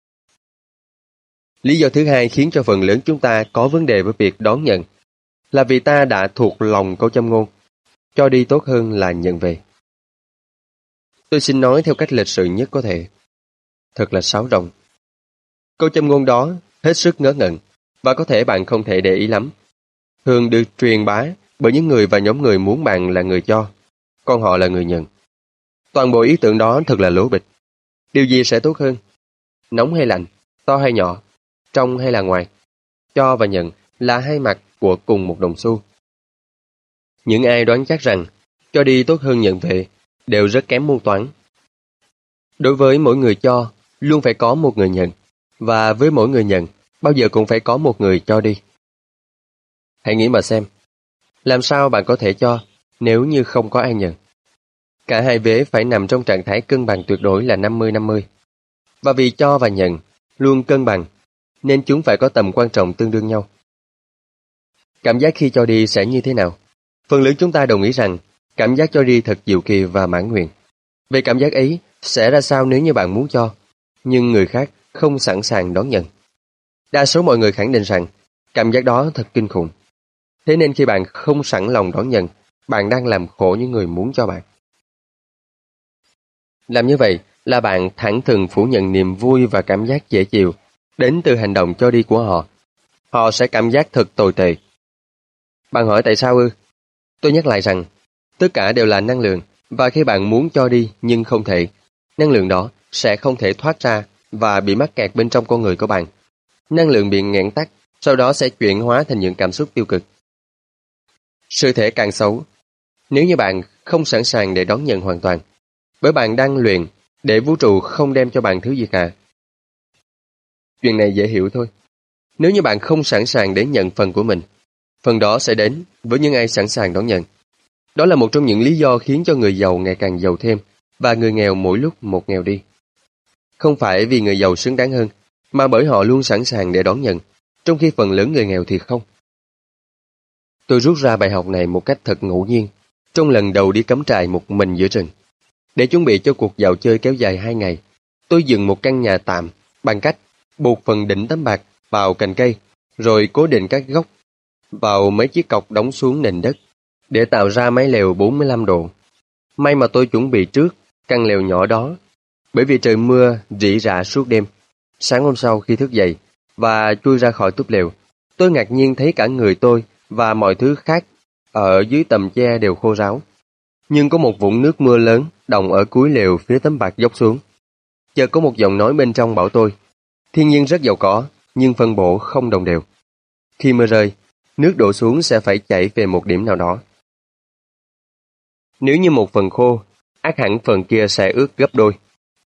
Lý do thứ hai khiến cho phần lớn chúng ta có vấn đề với việc đón nhận là vì ta đã thuộc lòng câu châm ngôn, cho đi tốt hơn là nhận về. Tôi xin nói theo cách lịch sự nhất có thể. Thật là sáo rỗng. Câu châm ngôn đó hết sức ngớ ngẩn, và có thể bạn không thể để ý lắm. Thường được truyền bá bởi những người và nhóm người muốn bạn là người cho, còn họ là người nhận. Toàn bộ ý tưởng đó thật là lố bịch. Điều gì sẽ tốt hơn? Nóng hay lạnh? To hay nhỏ? Trong hay là ngoài? Cho và nhận là hai mặt của cùng một đồng xu. Những ai đoán chắc rằng cho đi tốt hơn nhận về đều rất kém môn toán. Đối với mỗi người cho, luôn phải có một người nhận, và với mỗi người nhận, bao giờ cũng phải có một người cho đi. Hãy nghĩ mà xem, làm sao bạn có thể cho nếu như không có ai nhận? Cả hai vế phải nằm trong trạng thái cân bằng tuyệt đối là năm mươi năm mươi. Và vì cho và nhận luôn cân bằng, nên chúng phải có tầm quan trọng tương đương nhau. Cảm giác khi cho đi sẽ như thế nào? Phần lớn chúng ta đồng ý rằng cảm giác cho đi thật diệu kỳ và mãn nguyện. Về cảm giác ấy sẽ ra sao nếu như bạn muốn cho, nhưng người khác không sẵn sàng đón nhận? Đa số mọi người khẳng định rằng cảm giác đó thật kinh khủng. Thế nên khi bạn không sẵn lòng đón nhận, bạn đang làm khổ những người muốn cho bạn. Làm như vậy là bạn thẳng thừng phủ nhận niềm vui và cảm giác dễ chịu đến từ hành động cho đi của họ. Họ sẽ cảm giác thật tồi tệ. Bạn hỏi tại sao ư? Tôi nhắc lại rằng tất cả đều là năng lượng, và khi bạn muốn cho đi nhưng không thể, năng lượng đó sẽ không thể thoát ra và bị mắc kẹt bên trong con người của bạn. Năng lượng bị nghẽn tắc, sau đó sẽ chuyển hóa thành những cảm xúc tiêu cực. Sự thể càng xấu nếu như bạn không sẵn sàng để đón nhận hoàn toàn, bởi bạn đang luyện để vũ trụ không đem cho bạn thứ gì cả. Chuyện này dễ hiểu thôi. Nếu như bạn không sẵn sàng để nhận phần của mình, phần đó sẽ đến với những ai sẵn sàng đón nhận. Đó là một trong những lý do khiến cho người giàu ngày càng giàu thêm và người nghèo mỗi lúc một nghèo đi. Không phải vì người giàu xứng đáng hơn, mà bởi họ luôn sẵn sàng để đón nhận, trong khi phần lớn người nghèo thì không. Tôi rút ra bài học này một cách thật ngẫu nhiên, trong lần đầu đi cắm trại một mình giữa rừng. Để chuẩn bị cho cuộc dạo chơi kéo dài hai ngày, tôi dựng một căn nhà tạm bằng cách buộc phần đỉnh tấm bạc vào cành cây, rồi cố định các gốc vào mấy chiếc cọc đóng xuống nền đất, để tạo ra mái lều bốn mươi lăm độ. May mà tôi chuẩn bị trước căn lều nhỏ đó, bởi vì trời mưa rỉ rả suốt đêm. Sáng hôm sau khi thức dậy và chui ra khỏi túp lều, tôi ngạc nhiên thấy cả người tôi và mọi thứ khác ở dưới tầm che đều khô ráo. Nhưng có một vũng nước mưa lớn đọng ở cuối lều phía tấm bạc dốc xuống. Chợt có một giọng nói bên trong bảo tôi, thiên nhiên rất giàu có, nhưng phân bổ không đồng đều. Khi mưa rơi, nước đổ xuống sẽ phải chảy về một điểm nào đó. Nếu như một phần khô, ắt hẳn phần kia sẽ ướt gấp đôi.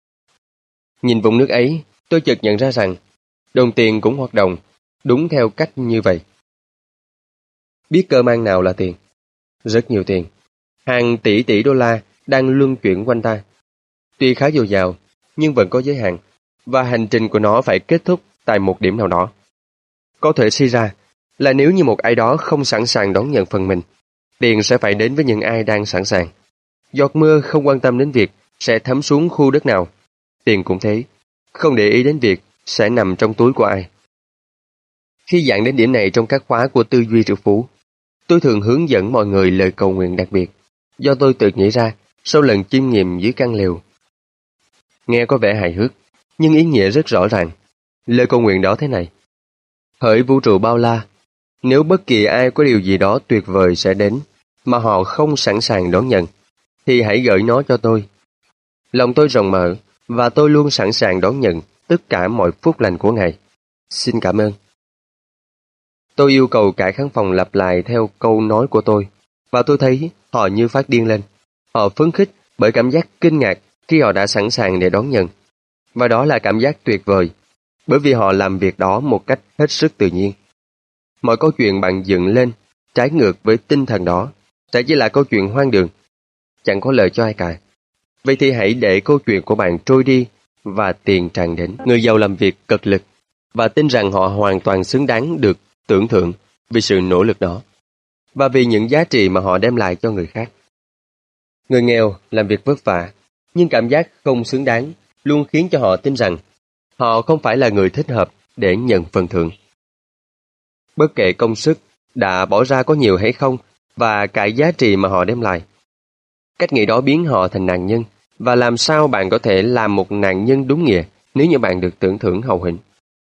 Nhìn vũng nước ấy, tôi chợt nhận ra rằng đồng tiền cũng hoạt động đúng theo cách như vậy. Biết cơ mang nào là tiền? Rất nhiều tiền. Hàng tỷ tỷ đô la đang luân chuyển quanh ta. Tuy khá dồi dào, nhưng vẫn có giới hạn, và hành trình của nó phải kết thúc tại một điểm nào đó. Có thể suy ra là nếu như một ai đó không sẵn sàng đón nhận phần mình, tiền sẽ phải đến với những ai đang sẵn sàng. Giọt mưa không quan tâm đến việc sẽ thấm xuống khu đất nào. Tiền cũng thế, không để ý đến việc sẽ nằm trong túi của ai. Khi giảng đến điểm này trong các khóa của tư duy triệu phú, tôi thường hướng dẫn mọi người lời cầu nguyện đặc biệt, do tôi tự nghĩ ra sau lần chiêm nghiệm dưới căn lều. Nghe có vẻ hài hước, nhưng ý nghĩa rất rõ ràng. Lời cầu nguyện đó thế này: Hỡi vũ trụ bao la, nếu bất kỳ ai có điều gì đó tuyệt vời sẽ đến mà họ không sẵn sàng đón nhận, thì hãy gửi nó cho tôi. Lòng tôi rộng mở và tôi luôn sẵn sàng đón nhận tất cả mọi phúc lành của Ngài. Xin cảm ơn. Tôi yêu cầu cả khán phòng lặp lại theo câu nói của tôi, và tôi thấy họ như phát điên lên. Họ phấn khích bởi cảm giác kinh ngạc khi họ đã sẵn sàng để đón nhận. Và đó là cảm giác tuyệt vời, bởi vì họ làm việc đó một cách hết sức tự nhiên. Mọi câu chuyện bạn dựng lên trái ngược với tinh thần đó sẽ chỉ là câu chuyện hoang đường, chẳng có lợi cho ai cả. Vậy thì hãy để câu chuyện của bạn trôi đi và tiền tràn đến. Người giàu làm việc cực lực và tin rằng họ hoàn toàn xứng đáng được tưởng thưởng vì sự nỗ lực đó và vì những giá trị mà họ đem lại cho người khác. Người nghèo làm việc vất vả nhưng cảm giác không xứng đáng luôn khiến cho họ tin rằng họ không phải là người thích hợp để nhận phần thưởng. Bất kể công sức đã bỏ ra có nhiều hay không và cả giá trị mà họ đem lại, cách nghĩ đó biến họ thành nạn nhân. Và làm sao bạn có thể làm một nạn nhân đúng nghĩa nếu như bạn được tưởng thưởng hậu hĩnh?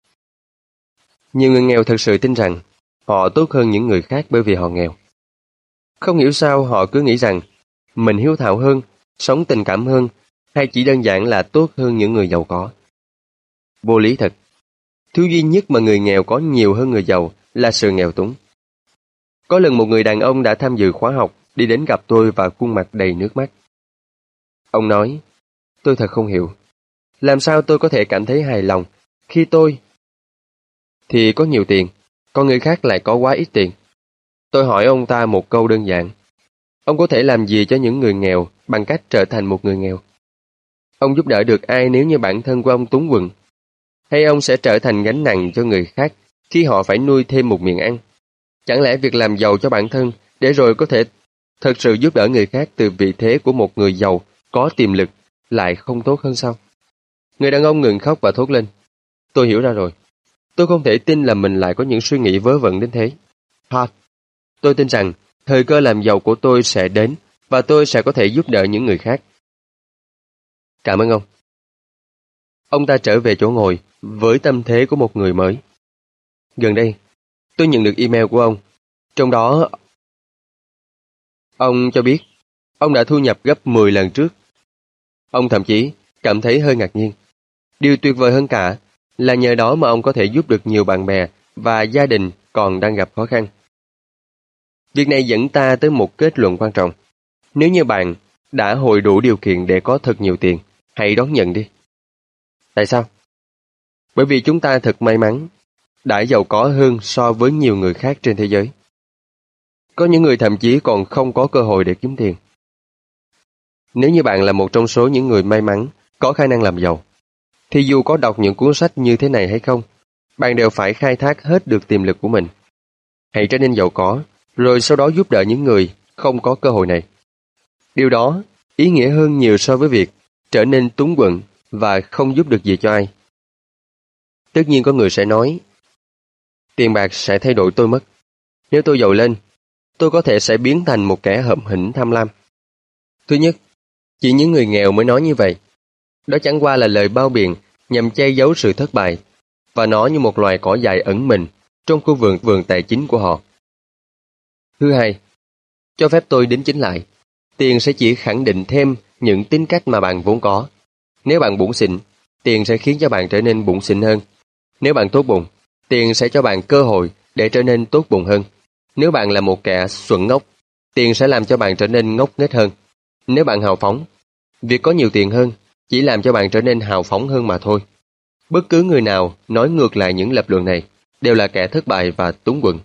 Nhiều người nghèo thực sự tin rằng họ tốt hơn những người khác bởi vì họ nghèo. Không hiểu sao họ cứ nghĩ rằng mình hiếu thảo hơn, sống tình cảm hơn, hay chỉ đơn giản là tốt hơn những người giàu có. Vô lý thật. Thứ duy nhất mà người nghèo có nhiều hơn người giàu là sự nghèo túng. Có lần một người đàn ông đã tham dự khóa học đi đến gặp tôi và khuôn mặt đầy nước mắt. Ông nói, tôi thật không hiểu. Làm sao tôi có thể cảm thấy hài lòng khi tôi thì có nhiều tiền, còn người khác lại có quá ít tiền. Tôi hỏi ông ta một câu đơn giản. Ông có thể làm gì cho những người nghèo bằng cách trở thành một người nghèo? Ông giúp đỡ được ai nếu như bản thân của ông túng quẫn? Hay ông sẽ trở thành gánh nặng cho người khác khi họ phải nuôi thêm một miệng ăn? Chẳng lẽ việc làm giàu cho bản thân để rồi có thể thật sự giúp đỡ người khác từ vị thế của một người giàu có tiềm lực lại không tốt hơn sao? Người đàn ông ngừng khóc và thốt lên. Tôi hiểu ra rồi. Tôi không thể tin là mình lại có những suy nghĩ vớ vẩn đến thế. Hart, tôi tin rằng thời cơ làm giàu của tôi sẽ đến và tôi sẽ có thể giúp đỡ những người khác. Cảm ơn ông. Ông ta trở về chỗ ngồi với tâm thế của một người mới. Gần đây, tôi nhận được email của ông. Trong đó, ông cho biết ông đã thu nhập gấp mười lần trước. Ông thậm chí cảm thấy hơi ngạc nhiên. Điều tuyệt vời hơn cả là nhờ đó mà ông có thể giúp được nhiều bạn bè và gia đình còn đang gặp khó khăn. Việc này dẫn ta tới một kết luận quan trọng. Nếu như bạn đã hội đủ điều kiện để có thật nhiều tiền, hãy đón nhận đi. Tại sao? Bởi vì chúng ta thật may mắn, đã giàu có hơn so với nhiều người khác trên thế giới. Có những người thậm chí còn không có cơ hội để kiếm tiền. Nếu như bạn là một trong số những người may mắn, có khả năng làm giàu, thì dù có đọc những cuốn sách như thế này hay không, bạn đều phải khai thác hết được tiềm lực của mình. Hãy trở nên giàu có, rồi sau đó giúp đỡ những người không có cơ hội này. Điều đó ý nghĩa hơn nhiều so với việc trở nên túng quẫn và không giúp được gì cho ai. Tất nhiên có người sẽ nói, tiền bạc sẽ thay đổi tôi mất. Nếu tôi giàu lên, tôi có thể sẽ biến thành một kẻ hậm hĩnh tham lam. Thứ nhất, chỉ những người nghèo mới nói như vậy. Đó chẳng qua là lời bao biện nhằm che giấu sự thất bại, và nó như một loài cỏ dại ẩn mình trong khu vườn vườn tài chính của họ. Thứ hai, cho phép tôi đính chính lại, tiền sẽ chỉ khẳng định thêm những tính cách mà bạn vốn có. Nếu bạn bủn xỉn, tiền sẽ khiến cho bạn trở nên bủn xỉn hơn. Nếu bạn tốt bụng, tiền sẽ cho bạn cơ hội để trở nên tốt bụng hơn. Nếu bạn là một kẻ xuẩn ngốc, tiền sẽ làm cho bạn trở nên ngốc nghếch hơn. Nếu bạn hào phóng, việc có nhiều tiền hơn chỉ làm cho bạn trở nên hào phóng hơn mà thôi. Bất cứ người nào nói ngược lại những lập luận này đều là kẻ thất bại và túng quẫn.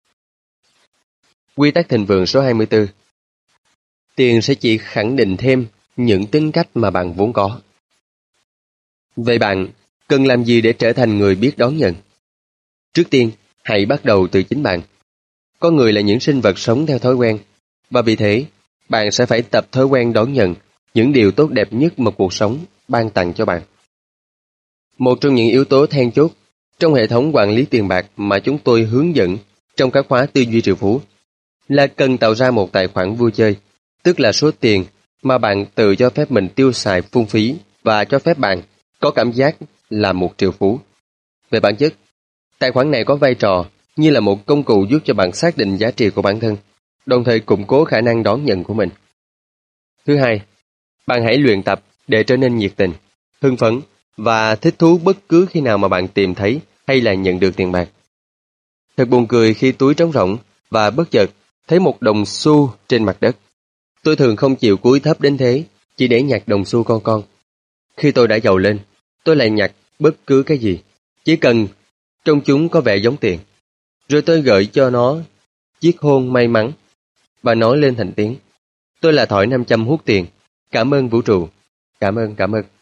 Quy tắc thịnh vượng số hai mươi tư. Tiền sẽ chỉ khẳng định thêm những tính cách mà bạn vốn có. Vậy bạn cần làm gì để trở thành người biết đón nhận? Trước tiên, hãy bắt đầu từ chính bạn. Con người là những sinh vật sống theo thói quen, và vì thế, bạn sẽ phải tập thói quen đón nhận những điều tốt đẹp nhất mà cuộc sống ban tặng cho bạn. Một trong những yếu tố then chốt trong hệ thống quản lý tiền bạc mà chúng tôi hướng dẫn trong các khóa tư duy triệu phú là cần tạo ra một tài khoản vui chơi, tức là số tiền mà bạn tự cho phép mình tiêu xài phung phí và cho phép bạn có cảm giác là một triệu phú. Về bản chất, Tài khoản này có vai trò như là một công cụ giúp cho bạn xác định giá trị của bản thân, đồng thời củng cố khả năng đón nhận của mình. Thứ hai, bạn hãy luyện tập để trở nên nhiệt tình, hưng phấn và thích thú bất cứ khi nào mà bạn tìm thấy hay là nhận được tiền bạc. Thật buồn cười khi túi trống rỗng và bất chợt thấy một đồng xu trên mặt đất. Tôi thường không chịu cúi thấp đến thế, chỉ để nhặt đồng xu con con. Khi tôi đã giàu lên, tôi lại nhặt bất cứ cái gì, chỉ cần trong chúng có vẻ giống tiền. Rồi tôi gửi cho nó chiếc hôn may mắn và nói lên thành tiếng: tôi là thỏi nam châm hút tiền, cảm ơn vũ trụ, cảm ơn, cảm ơn.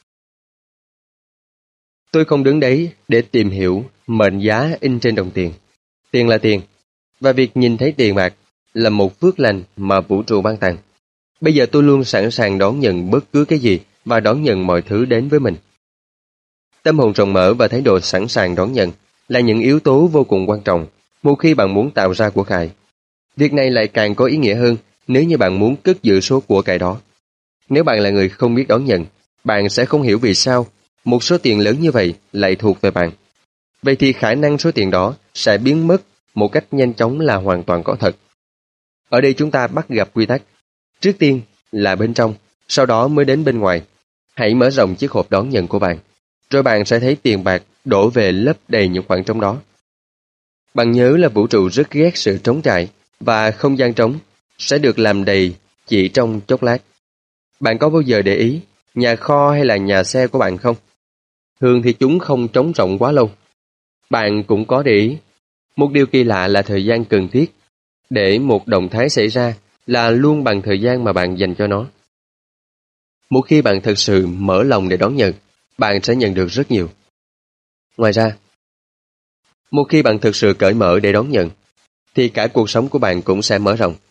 Tôi không đứng đấy để tìm hiểu mệnh giá in trên đồng tiền. Tiền là tiền, và việc nhìn thấy tiền bạc là một phước lành mà vũ trụ ban tặng. Bây giờ tôi luôn sẵn sàng đón nhận bất cứ cái gì và đón nhận mọi thứ đến với mình. Tâm hồn rộng mở và thái độ sẵn sàng đón nhận là những yếu tố vô cùng quan trọng một khi bạn muốn tạo ra của cải. Việc này lại càng có ý nghĩa hơn nếu như bạn muốn cất giữ số của cải đó. Nếu bạn là người không biết đón nhận, bạn sẽ không hiểu vì sao một số tiền lớn như vậy lại thuộc về bạn. Vậy thì khả năng số tiền đó sẽ biến mất một cách nhanh chóng là hoàn toàn có thật. Ở đây chúng ta bắt gặp quy tắc. Trước tiên là bên trong, sau đó mới đến bên ngoài. Hãy mở rộng chiếc hộp đón nhận của bạn, rồi bạn sẽ thấy tiền bạc đổ về lấp đầy những khoảng trống đó. Bạn nhớ là vũ trụ rất ghét sự trống trải, và không gian trống sẽ được làm đầy chỉ trong chốc lát. Bạn có bao giờ để ý nhà kho hay là nhà xe của bạn không? Thường thì chúng không trống rỗng quá lâu. Bạn cũng có để ý, một điều kỳ lạ là thời gian cần thiết để một động thái xảy ra là luôn bằng thời gian mà bạn dành cho nó. Một khi bạn thực sự mở lòng để đón nhận, bạn sẽ nhận được rất nhiều. Ngoài ra, một khi bạn thực sự cởi mở để đón nhận, thì cả cuộc sống của bạn cũng sẽ mở rộng.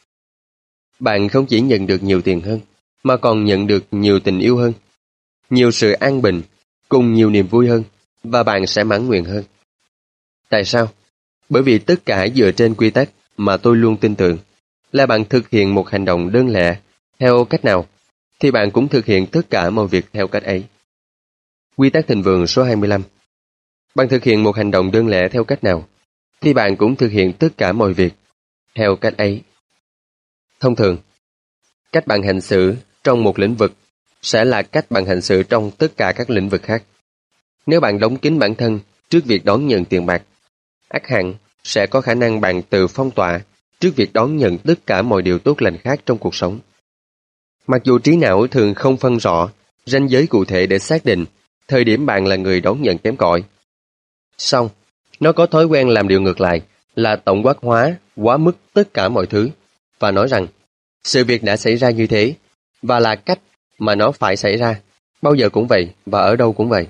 Bạn không chỉ nhận được nhiều tiền hơn, mà còn nhận được nhiều tình yêu hơn, nhiều sự an bình, cùng nhiều niềm vui hơn, và bạn sẽ mãn nguyện hơn. Tại sao? Bởi vì tất cả dựa trên quy tắc mà tôi luôn tin tưởng, là bạn thực hiện một hành động đơn lẻ theo cách nào, thì bạn cũng thực hiện tất cả mọi việc theo cách ấy. Quy tắc thịnh vượng số hai mươi lăm. Bạn thực hiện một hành động đơn lẻ theo cách nào, thì bạn cũng thực hiện tất cả mọi việc theo cách ấy. Thông thường, cách bạn hành xử trong một lĩnh vực sẽ là cách bạn hành xử trong tất cả các lĩnh vực khác. Nếu bạn đóng kín bản thân trước việc đón nhận tiền bạc, ắt hẳn sẽ có khả năng bạn tự phong tỏa trước việc đón nhận tất cả mọi điều tốt lành khác trong cuộc sống. Mặc dù trí não thường không phân rõ ranh giới cụ thể để xác định thời điểm bạn là người đón nhận kém cỏi, song nó có thói quen làm điều ngược lại là tổng quát hóa quá mức tất cả mọi thứ và nói rằng sự việc đã xảy ra như thế và là cách mà nó phải xảy ra, bao giờ cũng vậy và ở đâu cũng vậy.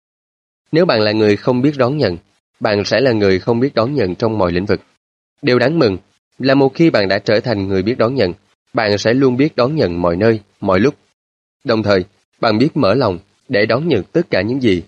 Nếu bạn là người không biết đón nhận, bạn sẽ là người không biết đón nhận trong mọi lĩnh vực. Điều đáng mừng là một khi bạn đã trở thành người biết đón nhận, bạn sẽ luôn biết đón nhận mọi nơi, mọi lúc. Đồng thời, bạn biết mở lòng để đón nhận tất cả những gì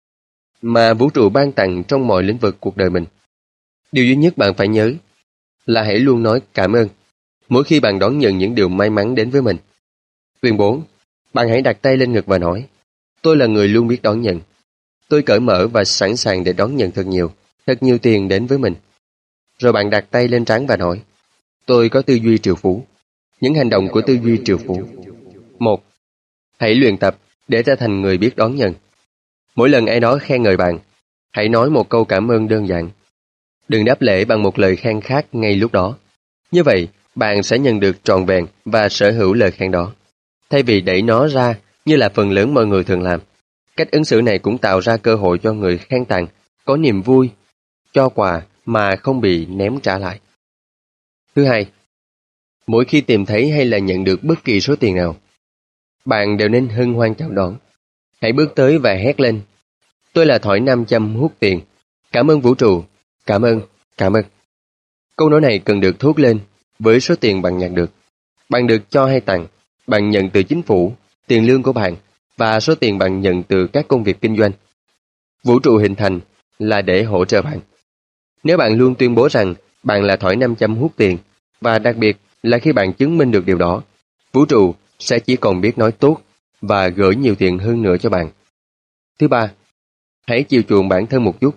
mà vũ trụ ban tặng trong mọi lĩnh vực cuộc đời mình. Điều duy nhất bạn phải nhớ là hãy luôn nói cảm ơn mỗi khi bạn đón nhận những điều may mắn đến với mình. Tuyên bố, bạn hãy đặt tay lên ngực và nói: tôi là người luôn biết đón nhận. Tôi cởi mở và sẵn sàng để đón nhận thật nhiều, thật nhiều tiền đến với mình. Rồi bạn đặt tay lên trán và nói: tôi có tư duy triệu phú. Những hành động của tư duy triệu phú. Một. Hãy luyện tập để trở thành người biết đón nhận. Mỗi lần ai đó khen ngợi bạn, hãy nói một câu cảm ơn đơn giản. Đừng đáp lễ bằng một lời khen khác ngay lúc đó. Như vậy, bạn sẽ nhận được trọn vẹn và sở hữu lời khen đó, thay vì đẩy nó ra như là phần lớn mọi người thường làm. Cách ứng xử này cũng tạo ra cơ hội cho người khen tặng có niềm vui, cho quà mà không bị ném trả lại. Thứ hai, mỗi khi tìm thấy hay là nhận được bất kỳ số tiền nào, bạn đều nên hân hoan chào đón. Hãy bước tới và hét lên: tôi là thỏi nam châm hút tiền, cảm ơn vũ trụ, cảm ơn, cảm ơn. Câu nói này cần được thốt lên với số tiền bạn nhận được. Bạn được cho hay tặng, bạn nhận từ chính phủ, tiền lương của bạn và số tiền bạn nhận từ các công việc kinh doanh. Vũ trụ hình thành là để hỗ trợ bạn. Nếu bạn luôn tuyên bố rằng bạn là thỏi nam châm hút tiền, và đặc biệt là khi bạn chứng minh được điều đó, vũ trụ sẽ chỉ còn biết nói tốt và gửi nhiều tiền hơn nữa cho bạn. Thứ ba, hãy chiều chuộng bản thân một chút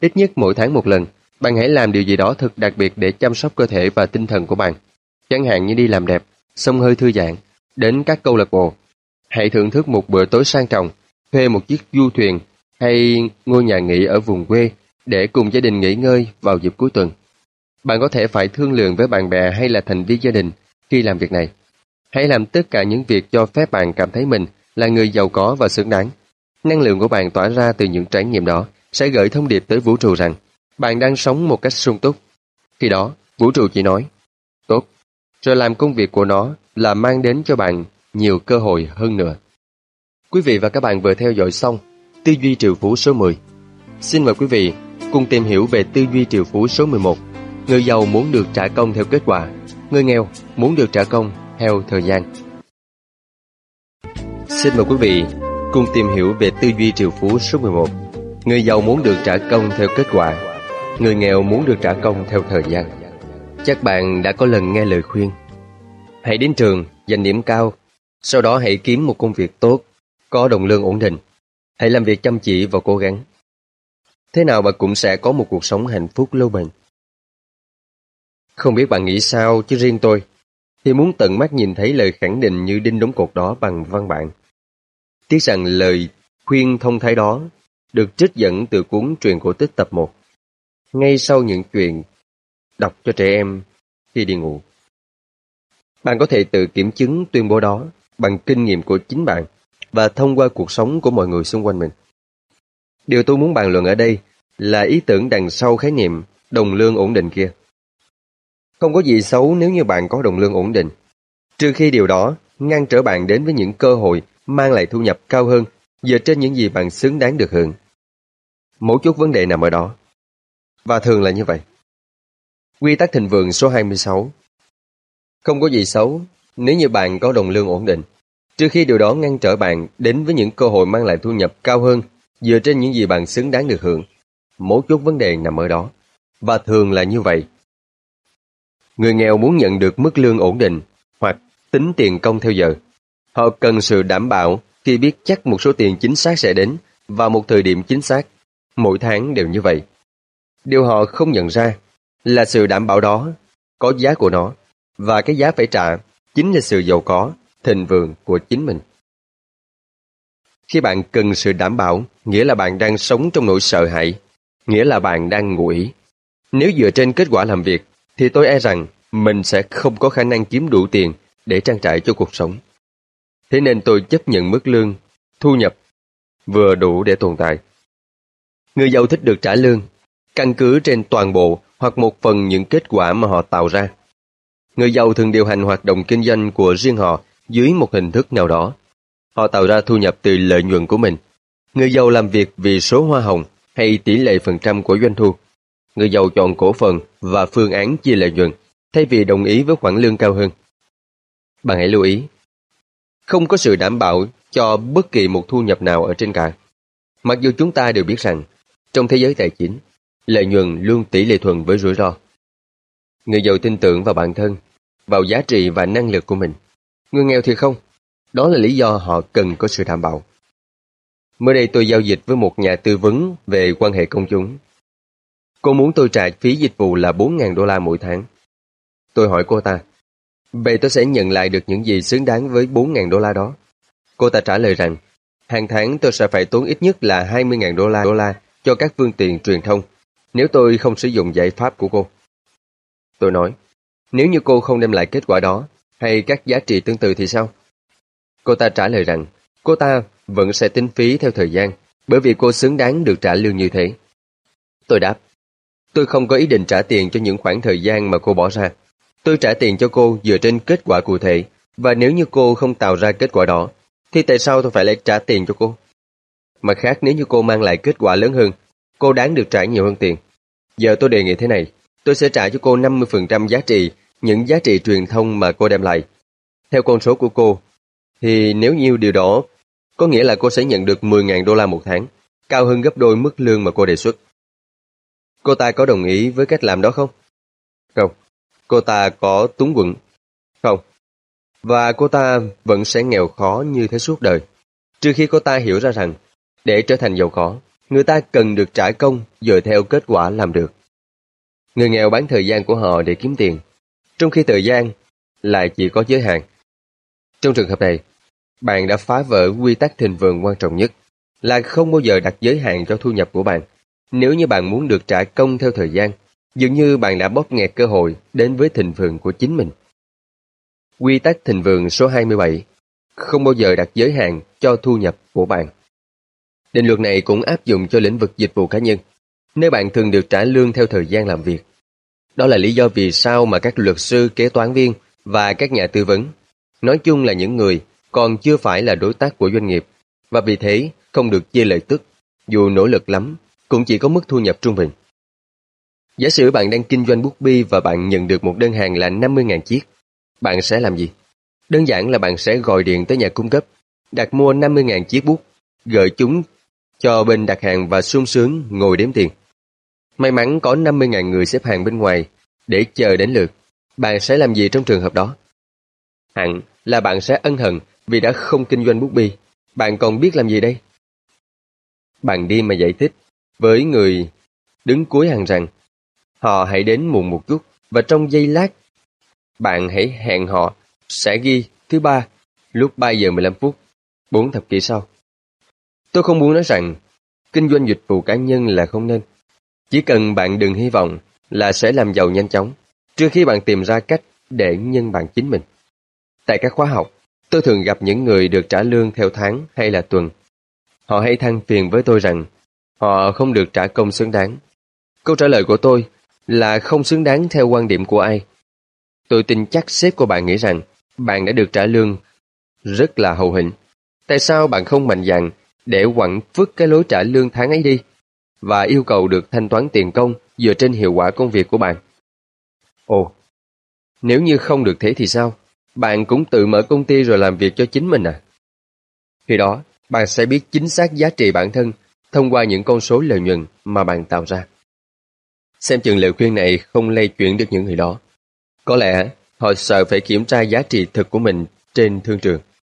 Ít nhất mỗi tháng một lần, bạn hãy làm điều gì đó thật đặc biệt để chăm sóc cơ thể và tinh thần của bạn. Chẳng hạn như đi làm đẹp, xông hơi thư giãn, đến các câu lạc bộ. Hãy thưởng thức một bữa tối sang trọng, thuê một chiếc du thuyền hay ngôi nhà nghỉ ở vùng quê để cùng gia đình nghỉ ngơi vào dịp cuối tuần. Bạn có thể phải thương lượng với bạn bè hay là thành viên gia đình khi làm việc này. Hãy làm tất cả những việc cho phép bạn cảm thấy mình là người giàu có và xứng đáng. Năng lượng của bạn tỏa ra từ những trải nghiệm đó sẽ gửi thông điệp tới vũ trụ rằng bạn đang sống một cách sung túc. Khi đó, vũ trụ chỉ nói, tốt, rồi làm công việc của nó là mang đến cho bạn nhiều cơ hội hơn nữa. Quý vị và các bạn vừa theo dõi xong Tư duy triệu phú số mười. Xin mời quý vị cùng tìm hiểu về tư duy triệu phú số mười một. Người giàu muốn được trả công theo kết quả, người nghèo muốn được trả công theo thời gian. Xin mời quý vị cùng tìm hiểu về tư duy triệu phú số mười một. Người giàu muốn được trả công theo kết quả, người nghèo muốn được trả công theo thời gian. Chắc bạn đã có lần nghe lời khuyên: hãy đến trường, giành điểm cao, sau đó hãy kiếm một công việc tốt, có đồng lương ổn định. Hãy làm việc chăm chỉ và cố gắng. Thế nào bạn cũng sẽ có một cuộc sống hạnh phúc lâu bền. Không biết bạn nghĩ sao, chứ riêng tôi thì muốn tận mắt nhìn thấy lời khẳng định như đinh đóng cột đó bằng văn bản. Tiếc rằng lời khuyên thông thái đó được trích dẫn từ cuốn Truyền Cổ Tích tập một, ngay sau những chuyện đọc cho trẻ em khi đi ngủ. Bạn có thể tự kiểm chứng tuyên bố đó bằng kinh nghiệm của chính bạn và thông qua cuộc sống của mọi người xung quanh mình. Điều tôi muốn bàn luận ở đây là ý tưởng đằng sau khái niệm đồng lương ổn định kia. Không có gì xấu nếu như bạn có đồng lương ổn định, trừ khi điều đó ngăn trở bạn đến với những cơ hội mang lại thu nhập cao hơn dựa trên những gì bạn xứng đáng được hưởng. Mấu chốt vấn đề nằm ở đó, và thường là như vậy. Quy tắc thịnh vượng số hai mươi sáu. Không có gì xấu nếu như bạn có đồng lương ổn định, trừ khi điều đó ngăn trở bạn đến với những cơ hội mang lại thu nhập cao hơn dựa trên những gì bạn xứng đáng được hưởng. Mấu chốt vấn đề nằm ở đó, và thường là như vậy. Người nghèo muốn nhận được mức lương ổn định hoặc tính tiền công theo giờ. Họ cần sự đảm bảo khi biết chắc một số tiền chính xác sẽ đến vào một thời điểm chính xác. Mỗi tháng đều như vậy. Điều họ không nhận ra là sự đảm bảo đó có giá của nó, và cái giá phải trả chính là sự giàu có, thịnh vượng của chính mình. Khi bạn cần sự đảm bảo, nghĩa là bạn đang sống trong nỗi sợ hãi, nghĩa là bạn đang ngụ ý. Nếu dựa trên kết quả làm việc, thì tôi e rằng mình sẽ không có khả năng kiếm đủ tiền để trang trải cho cuộc sống. Thế nên tôi chấp nhận mức lương, thu nhập vừa đủ để tồn tại. Người giàu thích được trả lương, căn cứ trên toàn bộ hoặc một phần những kết quả mà họ tạo ra. Người giàu thường điều hành hoạt động kinh doanh của riêng họ dưới một hình thức nào đó. Họ tạo ra thu nhập từ lợi nhuận của mình. Người giàu làm việc vì số hoa hồng hay tỷ lệ phần trăm của doanh thu. Người giàu chọn cổ phần và phương án chia lợi nhuận thay vì đồng ý với khoản lương cao hơn. Bạn hãy lưu ý, không có sự đảm bảo cho bất kỳ một thu nhập nào ở trên cả. Mặc dù chúng ta đều biết rằng, trong thế giới tài chính, lợi nhuận luôn tỷ lệ thuận với rủi ro. Người giàu tin tưởng vào bản thân, vào giá trị và năng lực của mình. Người nghèo thì không. Đó là lý do họ cần có sự đảm bảo. Mới đây tôi giao dịch với một nhà tư vấn về quan hệ công chúng. Cô muốn tôi trả phí dịch vụ là bốn nghìn đô la mỗi tháng. Tôi hỏi cô ta, vậy tôi sẽ nhận lại được những gì xứng đáng với bốn nghìn đô la đó? Cô ta trả lời rằng, hàng tháng tôi sẽ phải tốn ít nhất là hai mươi nghìn đô la, đô la cho các phương tiện truyền thông nếu tôi không sử dụng giải pháp của cô. Tôi nói, nếu như cô không đem lại kết quả đó hay các giá trị tương tự thì sao? Cô ta trả lời rằng, cô ta vẫn sẽ tính phí theo thời gian bởi vì cô xứng đáng được trả lương như thế. Tôi đáp, tôi không có ý định trả tiền cho những khoảng thời gian mà cô bỏ ra. Tôi trả tiền cho cô dựa trên kết quả cụ thể, và nếu như cô không tạo ra kết quả đó, thì tại sao tôi phải lại trả tiền cho cô? Mặt khác, nếu như cô mang lại kết quả lớn hơn, cô đáng được trả nhiều hơn tiền. Giờ tôi đề nghị thế này, tôi sẽ trả cho cô năm mươi phần trăm giá trị, những giá trị truyền thông mà cô đem lại. Theo con số của cô, thì nếu như điều đó có nghĩa là cô sẽ nhận được mười nghìn đô la một tháng, cao hơn gấp đôi mức lương mà cô đề xuất. Cô ta có đồng ý với cách làm đó không? Không. Cô ta có túng quẫn? Không. Và cô ta vẫn sẽ nghèo khó như thế suốt đời, trừ khi cô ta hiểu ra rằng, để trở thành giàu có, Người ta cần được trả công dựa theo kết quả làm được. Người nghèo bán thời gian của họ để kiếm tiền, trong khi thời gian lại chỉ có giới hạn. Trong trường hợp này, bạn đã phá vỡ quy tắc thịnh vượng quan trọng nhất, là không bao giờ đặt giới hạn cho thu nhập của bạn. Nếu như bạn muốn được trả công theo thời gian, dường như bạn đã bóp nghẹt cơ hội đến với thịnh vượng của chính mình. Quy tắc thịnh vượng số hai mươi bảy, không bao giờ đặt giới hạn cho thu nhập của bạn. Định luật này cũng áp dụng cho lĩnh vực dịch vụ cá nhân, nơi bạn thường được trả lương theo thời gian làm việc. Đó là lý do vì sao mà các luật sư, kế toán viên và các nhà tư vấn, nói chung là những người còn chưa phải là đối tác của doanh nghiệp, và vì thế không được chia lợi tức, dù nỗ lực lắm, cũng chỉ có mức thu nhập trung bình. Giả sử bạn đang kinh doanh bút bi và bạn nhận được một đơn hàng là năm mươi nghìn chiếc. Bạn sẽ làm gì? Đơn giản là bạn sẽ gọi điện tới nhà cung cấp, đặt mua năm mươi nghìn chiếc bút, gửi chúng cho bên đặt hàng và sung sướng ngồi đếm tiền. May mắn có năm mươi nghìn người xếp hàng bên ngoài để chờ đến lượt. Bạn sẽ làm gì trong trường hợp đó? Hẳn là bạn sẽ ân hận vì đã không kinh doanh bút bi. Bạn còn biết làm gì đây? Bạn đi mà giải thích với người đứng cuối hàng rằng họ hãy đến muộn một chút, và trong giây lát bạn hãy hẹn họ sẽ ghi thứ ba lúc ba giờ mười lăm phút, bốn thập kỷ sau. Tôi không muốn nói rằng kinh doanh dịch vụ cá nhân là không nên. Chỉ cần bạn đừng hy vọng là sẽ làm giàu nhanh chóng trước khi bạn tìm ra cách để nhân bản chính mình. Tại các khóa học, tôi thường gặp những người được trả lương theo tháng hay là tuần. Họ hay than phiền với tôi rằng họ không được trả công xứng đáng. Câu trả lời của tôi là không xứng đáng theo quan điểm của ai. Tôi tin chắc sếp của bạn nghĩ rằng bạn đã được trả lương rất là hậu hĩnh. Tại sao bạn không mạnh dạn để quẳng phứt cái lối trả lương tháng ấy đi và yêu cầu được thanh toán tiền công dựa trên hiệu quả công việc của bạn? Ồ, nếu như không được thế thì sao? Bạn cũng tự mở công ty rồi làm việc cho chính mình à? Khi đó, bạn sẽ biết chính xác giá trị bản thân thông qua những con số lợi nhuận mà bạn tạo ra. Xem chừng lời khuyên này không lay chuyển được những người đó. Có lẽ họ sợ phải kiểm tra giá trị thực của mình trên thương trường.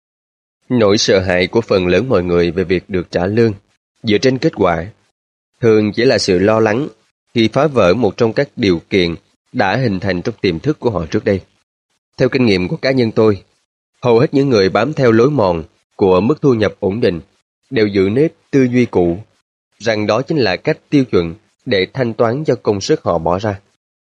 Nỗi sợ hãi của phần lớn mọi người về việc được trả lương dựa trên kết quả thường chỉ là sự lo lắng khi phá vỡ một trong các điều kiện đã hình thành trong tiềm thức của họ trước đây. Theo kinh nghiệm của cá nhân tôi, hầu hết những người bám theo lối mòn của mức thu nhập ổn định đều giữ nếp tư duy cũ, rằng đó chính là cách tiêu chuẩn để thanh toán cho công sức họ bỏ ra.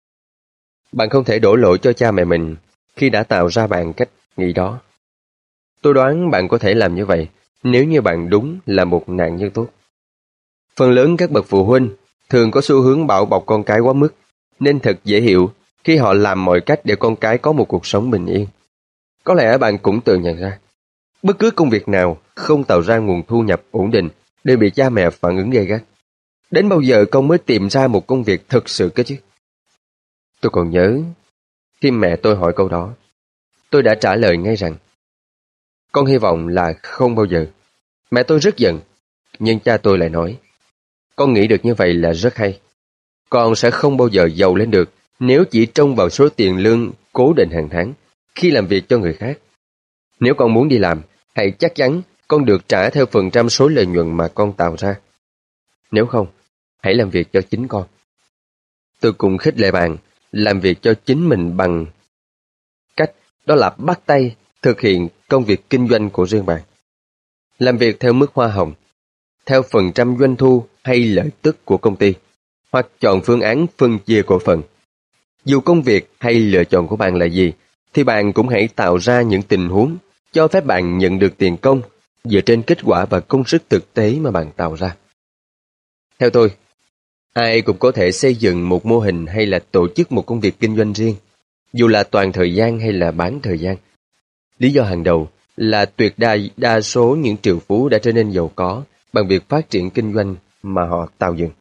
Bạn không thể đổ lỗi cho cha mẹ mình khi đã tạo ra bạn cách nghĩ đó. Tôi đoán bạn có thể làm như vậy nếu như bạn đúng là một nạn nhân tốt. Phần lớn các bậc phụ huynh thường có xu hướng bảo bọc con cái quá mức, nên thật dễ hiểu khi họ làm mọi cách để con cái có một cuộc sống bình yên. Có lẽ bạn cũng tự nhận ra, bất cứ công việc nào không tạo ra nguồn thu nhập ổn định đều bị cha mẹ phản ứng gay gắt. Đến bao giờ con mới tìm ra một công việc thực sự cơ chứ? Tôi còn nhớ, khi mẹ tôi hỏi câu đó, tôi đã trả lời ngay rằng, con hy vọng là không bao giờ. Mẹ tôi rất giận, nhưng cha tôi lại nói, con nghĩ được như vậy là rất hay. Con sẽ không bao giờ giàu lên được nếu chỉ trông vào số tiền lương cố định hàng tháng khi làm việc cho người khác. Nếu con muốn đi làm, hãy chắc chắn con được trả theo phần trăm số lợi nhuận mà con tạo ra. Nếu không, hãy làm việc cho chính con. Tôi cũng khích lệ bạn làm việc cho chính mình bằng cách đó là bắt tay thực hiện công việc kinh doanh của riêng bạn. Làm việc theo mức hoa hồng, theo phần trăm doanh thu hay lợi tức của công ty, hoặc chọn phương án phân chia cổ phần. Dù công việc hay lựa chọn của bạn là gì, thì bạn cũng hãy tạo ra những tình huống cho phép bạn nhận được tiền công dựa trên kết quả và công sức thực tế mà bạn tạo ra. Theo tôi, ai cũng có thể xây dựng một mô hình hay là tổ chức một công việc kinh doanh riêng, dù là toàn thời gian hay là bán thời gian. Lý do hàng đầu là tuyệt đại đa số những triệu phú đã trở nên giàu có bằng việc phát triển kinh doanh mà họ tạo dựng.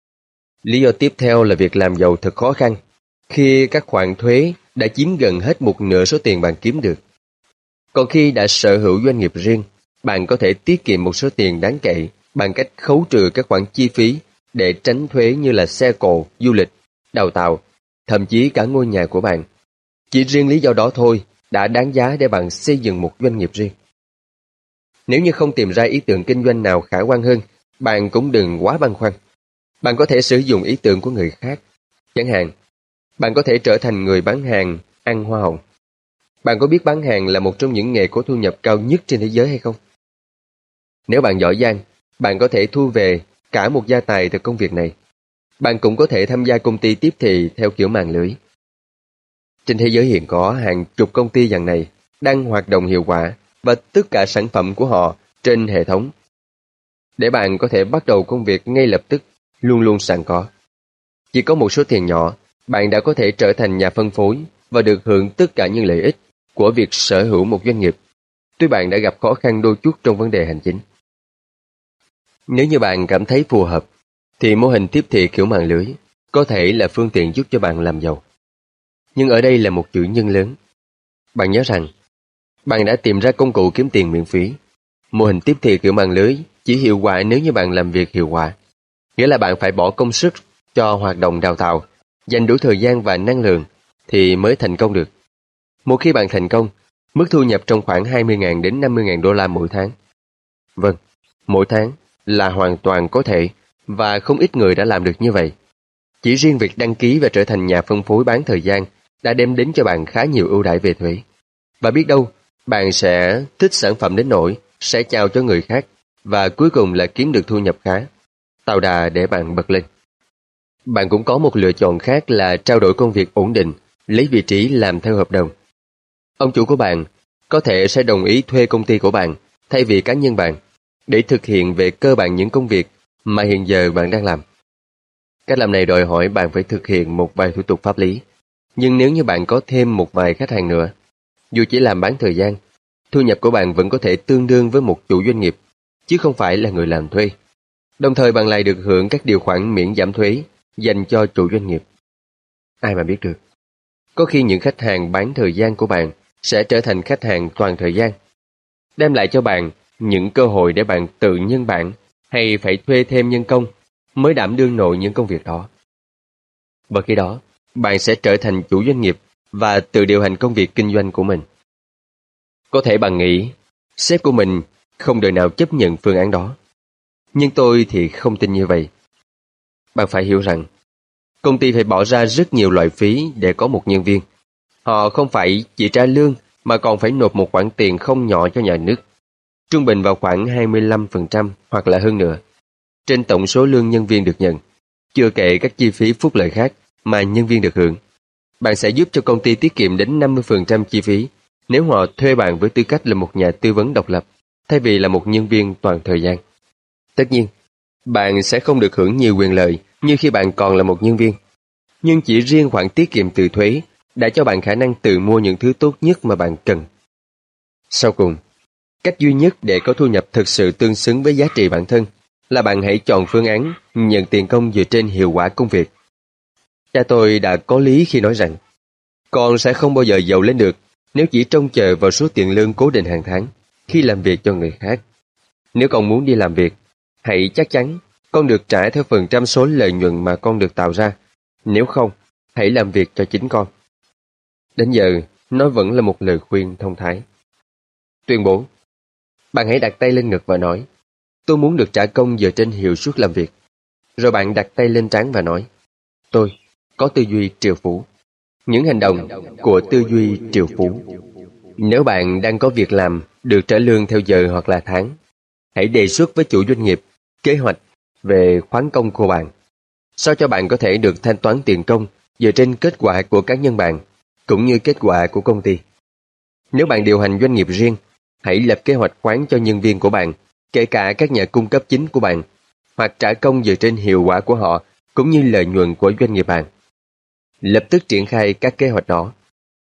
Lý do tiếp theo là việc làm giàu thật khó khăn khi các khoản thuế đã chiếm gần hết một nửa số tiền bạn kiếm được. Còn khi đã sở hữu doanh nghiệp riêng, bạn có thể tiết kiệm một số tiền đáng kể bằng cách khấu trừ các khoản chi phí để tránh thuế như là xe cộ, du lịch, đào tạo, thậm chí cả ngôi nhà của bạn. Chỉ riêng lý do đó thôi đã đáng giá để bạn xây dựng một doanh nghiệp riêng. Nếu như không tìm ra ý tưởng kinh doanh nào khả quan hơn, bạn cũng đừng quá băn khoăn. Bạn có thể sử dụng ý tưởng của người khác. Chẳng hạn, bạn có thể trở thành người bán hàng ăn hoa hồng. Bạn có biết bán hàng là một trong những nghề có thu nhập cao nhất trên thế giới hay không? Nếu bạn giỏi giang, bạn có thể thu về cả một gia tài từ công việc này. Bạn cũng có thể tham gia công ty tiếp thị theo kiểu mạng lưới. Trên thế giới hiện có hàng chục công ty dạng này đang hoạt động hiệu quả và tất cả sản phẩm của họ trên hệ thống. Để bạn có thể bắt đầu công việc ngay lập tức, luôn luôn sẵn có. Chỉ có một số tiền nhỏ, bạn đã có thể trở thành nhà phân phối và được hưởng tất cả những lợi ích của việc sở hữu một doanh nghiệp, tuy bạn đã gặp khó khăn đôi chút trong vấn đề hành chính. Nếu như bạn cảm thấy phù hợp, thì mô hình tiếp thị kiểu mạng lưới có thể là phương tiện giúp cho bạn làm giàu. Nhưng ở đây là một chữ nhưng lớn. Bạn nhớ rằng, bạn đã tìm ra công cụ kiếm tiền miễn phí. Mô hình tiếp thị kiểu mạng lưới chỉ hiệu quả nếu như bạn làm việc hiệu quả. Nghĩa là bạn phải bỏ công sức cho hoạt động đào tạo, dành đủ thời gian và năng lượng thì mới thành công được. Một khi bạn thành công, mức thu nhập trong khoảng hai mươi nghìn đến năm mươi nghìn đô la mỗi tháng. Vâng, mỗi tháng là hoàn toàn có thể và không ít người đã làm được như vậy. Chỉ riêng việc đăng ký và trở thành nhà phân phối bán thời gian đã đem đến cho bạn khá nhiều ưu đãi về thuế. Và biết đâu, bạn sẽ thích sản phẩm đến nỗi sẽ chào cho người khác và cuối cùng là kiếm được thu nhập khá, tạo đà để bạn bật lên. Bạn cũng có một lựa chọn khác là trao đổi công việc ổn định, lấy vị trí làm theo hợp đồng. Ông chủ của bạn có thể sẽ đồng ý thuê công ty của bạn thay vì cá nhân bạn để thực hiện về cơ bản những công việc mà hiện giờ bạn đang làm. Cách làm này đòi hỏi bạn phải thực hiện một vài thủ tục pháp lý. Nhưng nếu như bạn có thêm một vài khách hàng nữa, dù chỉ làm bán thời gian, thu nhập của bạn vẫn có thể tương đương với một chủ doanh nghiệp, chứ không phải là người làm thuê. Đồng thời bạn lại được hưởng các điều khoản miễn giảm thuế dành cho chủ doanh nghiệp. Ai mà biết được, có khi những khách hàng bán thời gian của bạn sẽ trở thành khách hàng toàn thời gian, đem lại cho bạn những cơ hội để bạn tự nhân bản hay phải thuê thêm nhân công mới đảm đương nổi những công việc đó. Và khi đó, bạn sẽ trở thành chủ doanh nghiệp và tự điều hành công việc kinh doanh của mình. Có thể bạn nghĩ, sếp của mình không đời nào chấp nhận phương án đó. Nhưng tôi thì không tin như vậy. Bạn phải hiểu rằng, công ty phải bỏ ra rất nhiều loại phí để có một nhân viên. Họ không phải chỉ trả lương mà còn phải nộp một khoản tiền không nhỏ cho nhà nước, trung bình vào khoảng hai mươi lăm phần trăm hoặc là hơn nữa, trên tổng số lương nhân viên được nhận, chưa kể các chi phí phúc lợi khác mà nhân viên được hưởng. Bạn sẽ giúp cho công ty tiết kiệm đến năm mươi phần trăm chi phí nếu họ thuê bạn với tư cách là một nhà tư vấn độc lập, thay vì là một nhân viên toàn thời gian. Tất nhiên, bạn sẽ không được hưởng nhiều quyền lợi như khi bạn còn là một nhân viên. Nhưng chỉ riêng khoản tiết kiệm từ thuế đã cho bạn khả năng tự mua những thứ tốt nhất mà bạn cần. Sau cùng, cách duy nhất để có thu nhập thực sự tương xứng với giá trị bản thân là bạn hãy chọn phương án nhận tiền công dựa trên hiệu quả công việc. Cha tôi đã có lý khi nói rằng, con sẽ không bao giờ giàu lên được nếu chỉ trông chờ vào số tiền lương cố định hàng tháng khi làm việc cho người khác. Nếu con muốn đi làm việc, hãy chắc chắn con được trả theo phần trăm số lợi nhuận mà con được tạo ra. Nếu không, hãy làm việc cho chính con. Đến giờ, nó vẫn là một lời khuyên thông thái. Tuyên bố, bạn hãy đặt tay lên ngực và nói, tôi muốn được trả công dựa trên hiệu suất làm việc. Rồi bạn đặt tay lên trán và nói, tôi có tư duy triệu phú. Những hành động của tư duy triệu phú. Nếu bạn đang có việc làm được trả lương theo giờ hoặc là tháng, hãy đề xuất với chủ doanh nghiệp kế hoạch về khoán công của bạn, sao cho bạn có thể được thanh toán tiền công dựa trên kết quả của cá nhân bạn, cũng như kết quả của công ty. Nếu bạn điều hành doanh nghiệp riêng, hãy lập kế hoạch khoán cho nhân viên của bạn, kể cả các nhà cung cấp chính của bạn, hoặc trả công dựa trên hiệu quả của họ, cũng như lợi nhuận của doanh nghiệp bạn. Lập tức triển khai các kế hoạch đó.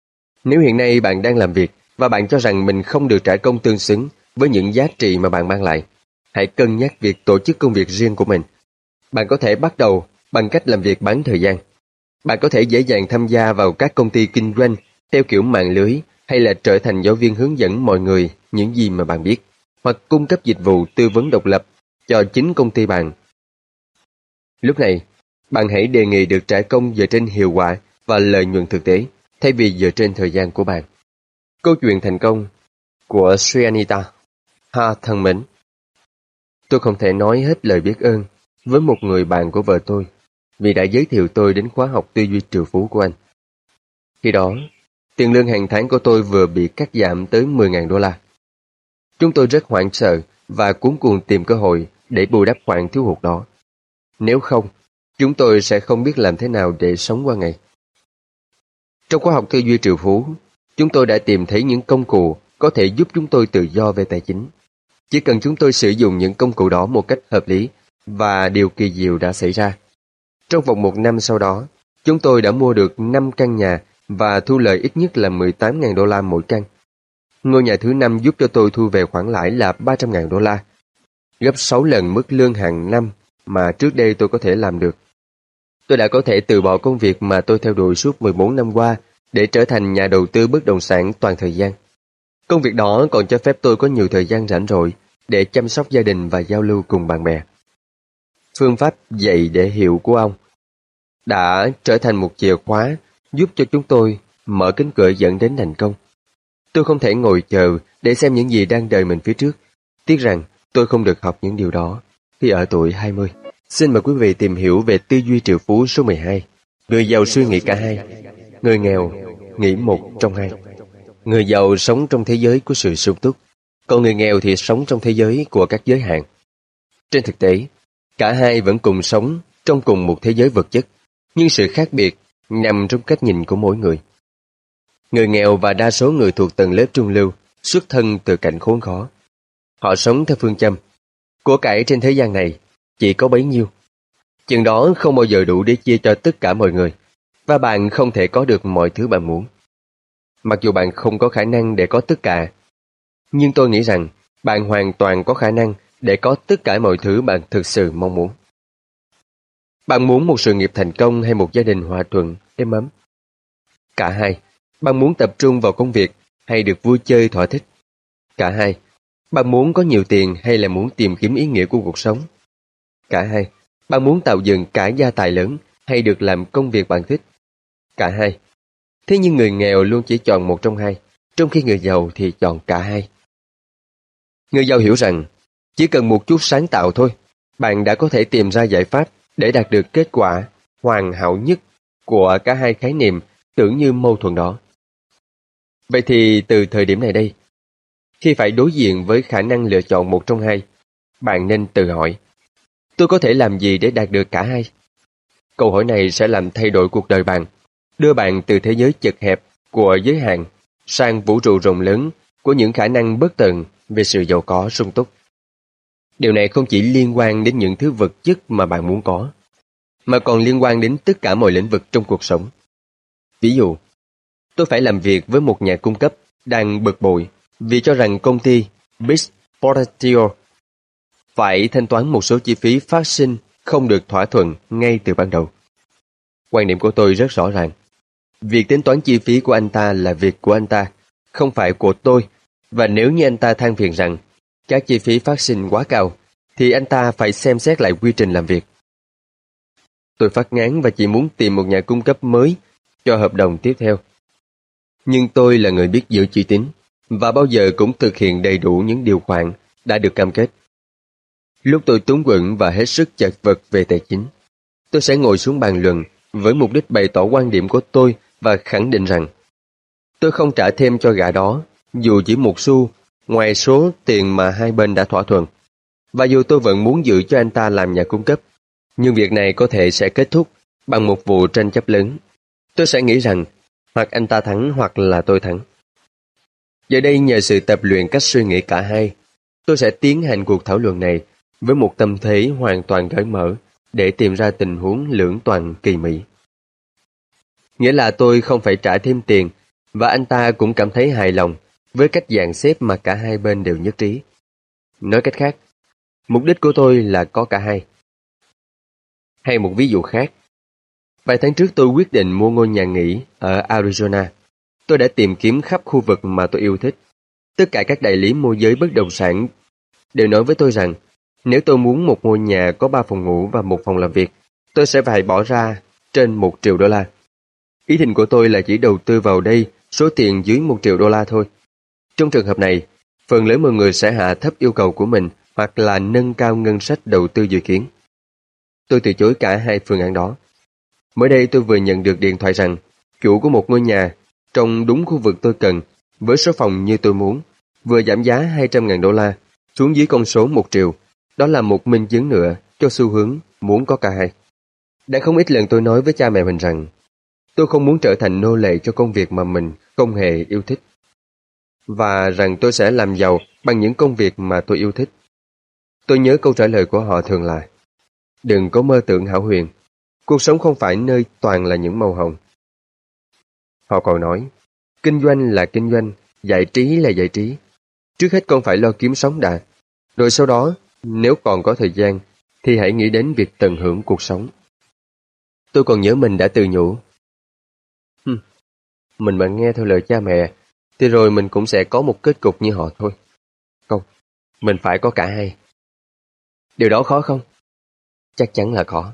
Nếu hiện nay bạn đang làm việc và bạn cho rằng mình không được trả công tương xứng với những giá trị mà bạn mang lại, hãy cân nhắc việc tổ chức công việc riêng của mình. Bạn có thể bắt đầu bằng cách làm việc bán thời gian. Bạn có thể dễ dàng tham gia vào các công ty kinh doanh theo kiểu mạng lưới, hay là trở thành giáo viên hướng dẫn mọi người những gì mà bạn biết, hoặc cung cấp dịch vụ tư vấn độc lập cho chính công ty bạn. Lúc này, bạn hãy đề nghị được trả công dựa trên hiệu quả và lợi nhuận thực tế, thay vì dựa trên thời gian của bạn. Câu chuyện thành công của Sri Anita. Ha thân mến! Tôi không thể nói hết lời biết ơn với một người bạn của vợ tôi vì đã giới thiệu tôi đến khóa học tư duy triệu phú của anh. Khi đó, tiền lương hàng tháng của tôi vừa bị cắt giảm tới mười nghìn đô la. Chúng tôi rất hoảng sợ và cuống cuồng tìm cơ hội để bù đắp khoản thiếu hụt đó. Nếu không, chúng tôi sẽ không biết làm thế nào để sống qua ngày. Trong khóa học tư duy triệu phú, chúng tôi đã tìm thấy những công cụ có thể giúp chúng tôi tự do về tài chính. Chỉ cần chúng tôi sử dụng những công cụ đó một cách hợp lý, và điều kỳ diệu đã xảy ra. Trong vòng một năm sau đó, chúng tôi đã mua được năm căn nhà và thu lợi ít nhất là mười tám nghìn đô la mỗi căn. Ngôi nhà thứ năm giúp cho tôi thu về khoản lãi là ba trăm nghìn đô la, gấp sáu lần mức lương hàng năm mà trước đây tôi có thể làm được. Tôi đã có thể từ bỏ công việc mà tôi theo đuổi suốt mười bốn năm qua để trở thành nhà đầu tư bất động sản toàn thời gian. Công việc đó còn cho phép tôi có nhiều thời gian rảnh rỗi để chăm sóc gia đình và giao lưu cùng bạn bè. Phương pháp dạy để hiểu của ông đã trở thành một chìa khóa giúp cho chúng tôi mở cánh cửa dẫn đến thành công. Tôi không thể ngồi chờ để xem những gì đang đợi mình phía trước. Tiếc rằng tôi không được học những điều đó khi ở tuổi hai mươi. Xin mời quý vị tìm hiểu về tư duy triệu phú số mười hai. Người giàu suy nghĩ cả hai, người nghèo nghĩ một trong hai. Người giàu sống trong thế giới của sự sung túc, còn người nghèo thì sống trong thế giới của các giới hạn. Trên thực tế, cả hai vẫn cùng sống trong cùng một thế giới vật chất, nhưng sự khác biệt nằm trong cách nhìn của mỗi người. Người nghèo và đa số người thuộc tầng lớp trung lưu xuất thân từ cảnh khốn khó. Họ sống theo phương châm, của cải trên thế gian này chỉ có bấy nhiêu. Chừng đó không bao giờ đủ để chia cho tất cả mọi người, và bạn không thể có được mọi thứ bạn muốn. Mặc dù bạn không có khả năng để có tất cả, nhưng tôi nghĩ rằng bạn hoàn toàn có khả năng để có tất cả mọi thứ bạn thực sự mong muốn. Bạn muốn một sự nghiệp thành công hay một gia đình hòa thuận, êm ấm? Cả hai. Bạn muốn tập trung vào công việc hay được vui chơi thỏa thích? Cả hai. Bạn muốn có nhiều tiền hay là muốn tìm kiếm ý nghĩa của cuộc sống? Cả hai. Bạn muốn tạo dựng cả gia tài lớn hay được làm công việc bạn thích? Cả hai. Thế nhưng người nghèo luôn chỉ chọn một trong hai, trong khi người giàu thì chọn cả hai. Người giàu hiểu rằng, chỉ cần một chút sáng tạo thôi, bạn đã có thể tìm ra giải pháp để đạt được kết quả hoàn hảo nhất của cả hai khái niệm tưởng như mâu thuẫn đó. Vậy thì từ thời điểm này đây, khi phải đối diện với khả năng lựa chọn một trong hai, bạn nên tự hỏi, tôi có thể làm gì để đạt được cả hai? Câu hỏi này sẽ làm thay đổi cuộc đời bạn, đưa bạn từ thế giới chật hẹp của giới hạn sang vũ trụ rộng lớn của những khả năng bất tận về sự giàu có sung túc. Điều này không chỉ liên quan đến những thứ vật chất mà bạn muốn có, mà còn liên quan đến tất cả mọi lĩnh vực trong cuộc sống. Ví dụ, tôi phải làm việc với một nhà cung cấp đang bực bội vì cho rằng công ty Bix Portatio phải thanh toán một số chi phí phát sinh không được thỏa thuận ngay từ ban đầu. Quan điểm của tôi rất rõ ràng. Việc tính toán chi phí của anh ta là việc của anh ta, không phải của tôi, và nếu như anh ta than phiền rằng các chi phí phát sinh quá cao, thì anh ta phải xem xét lại quy trình làm việc. Tôi phát ngán và chỉ muốn tìm một nhà cung cấp mới cho hợp đồng tiếp theo. Nhưng tôi là người biết giữ chữ tín, và bao giờ cũng thực hiện đầy đủ những điều khoản đã được cam kết. Lúc tôi túng quẫn và hết sức chật vật về tài chính, tôi sẽ ngồi xuống bàn luận với mục đích bày tỏ quan điểm của tôi và khẳng định rằng tôi không trả thêm cho gã đó dù chỉ một xu ngoài số tiền mà hai bên đã thỏa thuận. Và dù tôi vẫn muốn giữ cho anh ta làm nhà cung cấp, nhưng việc này có thể sẽ kết thúc bằng một vụ tranh chấp lớn. Tôi sẽ nghĩ rằng hoặc anh ta thắng hoặc là tôi thắng. Giờ đây nhờ sự tập luyện cách suy nghĩ cả hai, tôi sẽ tiến hành cuộc thảo luận này với một tâm thế hoàn toàn cởi mở để tìm ra tình huống lưỡng toàn kỳ mỹ. Nghĩa là tôi không phải trả thêm tiền và anh ta cũng cảm thấy hài lòng với cách dàn xếp mà cả hai bên đều nhất trí. Nói cách khác, mục đích của tôi là có cả hai. Hay một ví dụ khác, vài tháng trước tôi quyết định mua ngôi nhà nghỉ ở Arizona. Tôi đã tìm kiếm khắp khu vực mà tôi yêu thích. Tất cả các đại lý môi giới bất động sản đều nói với tôi rằng nếu tôi muốn một ngôi nhà có ba phòng ngủ và một phòng làm việc, tôi sẽ phải bỏ ra trên một triệu đô la. Ý định của tôi là chỉ đầu tư vào đây số tiền dưới một triệu đô la thôi. Trong trường hợp này, phần lớn mọi người sẽ hạ thấp yêu cầu của mình hoặc là nâng cao ngân sách đầu tư dự kiến. Tôi từ chối cả hai phương án đó. Mới đây tôi vừa nhận được điện thoại rằng chủ của một ngôi nhà trong đúng khu vực tôi cần, với số phòng như tôi muốn, vừa giảm giá hai trăm ngàn đô la xuống dưới con số một triệu. Đó là một minh chứng nữa cho xu hướng muốn có cả hai. Đã không ít lần tôi nói với cha mẹ mình rằng tôi không muốn trở thành nô lệ cho công việc mà mình không hề yêu thích, và rằng tôi sẽ làm giàu bằng những công việc mà tôi yêu thích. Tôi nhớ câu trả lời của họ thường là: đừng có mơ tưởng hão huyền, cuộc sống không phải nơi toàn là những màu hồng. Họ còn nói, kinh doanh là kinh doanh, giải trí là giải trí. Trước hết con phải lo kiếm sống đã, rồi sau đó, nếu còn có thời gian, thì hãy nghĩ đến việc tận hưởng cuộc sống. Tôi còn nhớ mình đã tự nhủ, Hừm, mình mà nghe theo lời cha mẹ, thì rồi mình cũng sẽ có một kết cục như họ thôi. Không, mình phải có cả hai. Điều đó khó không? Chắc chắn là khó.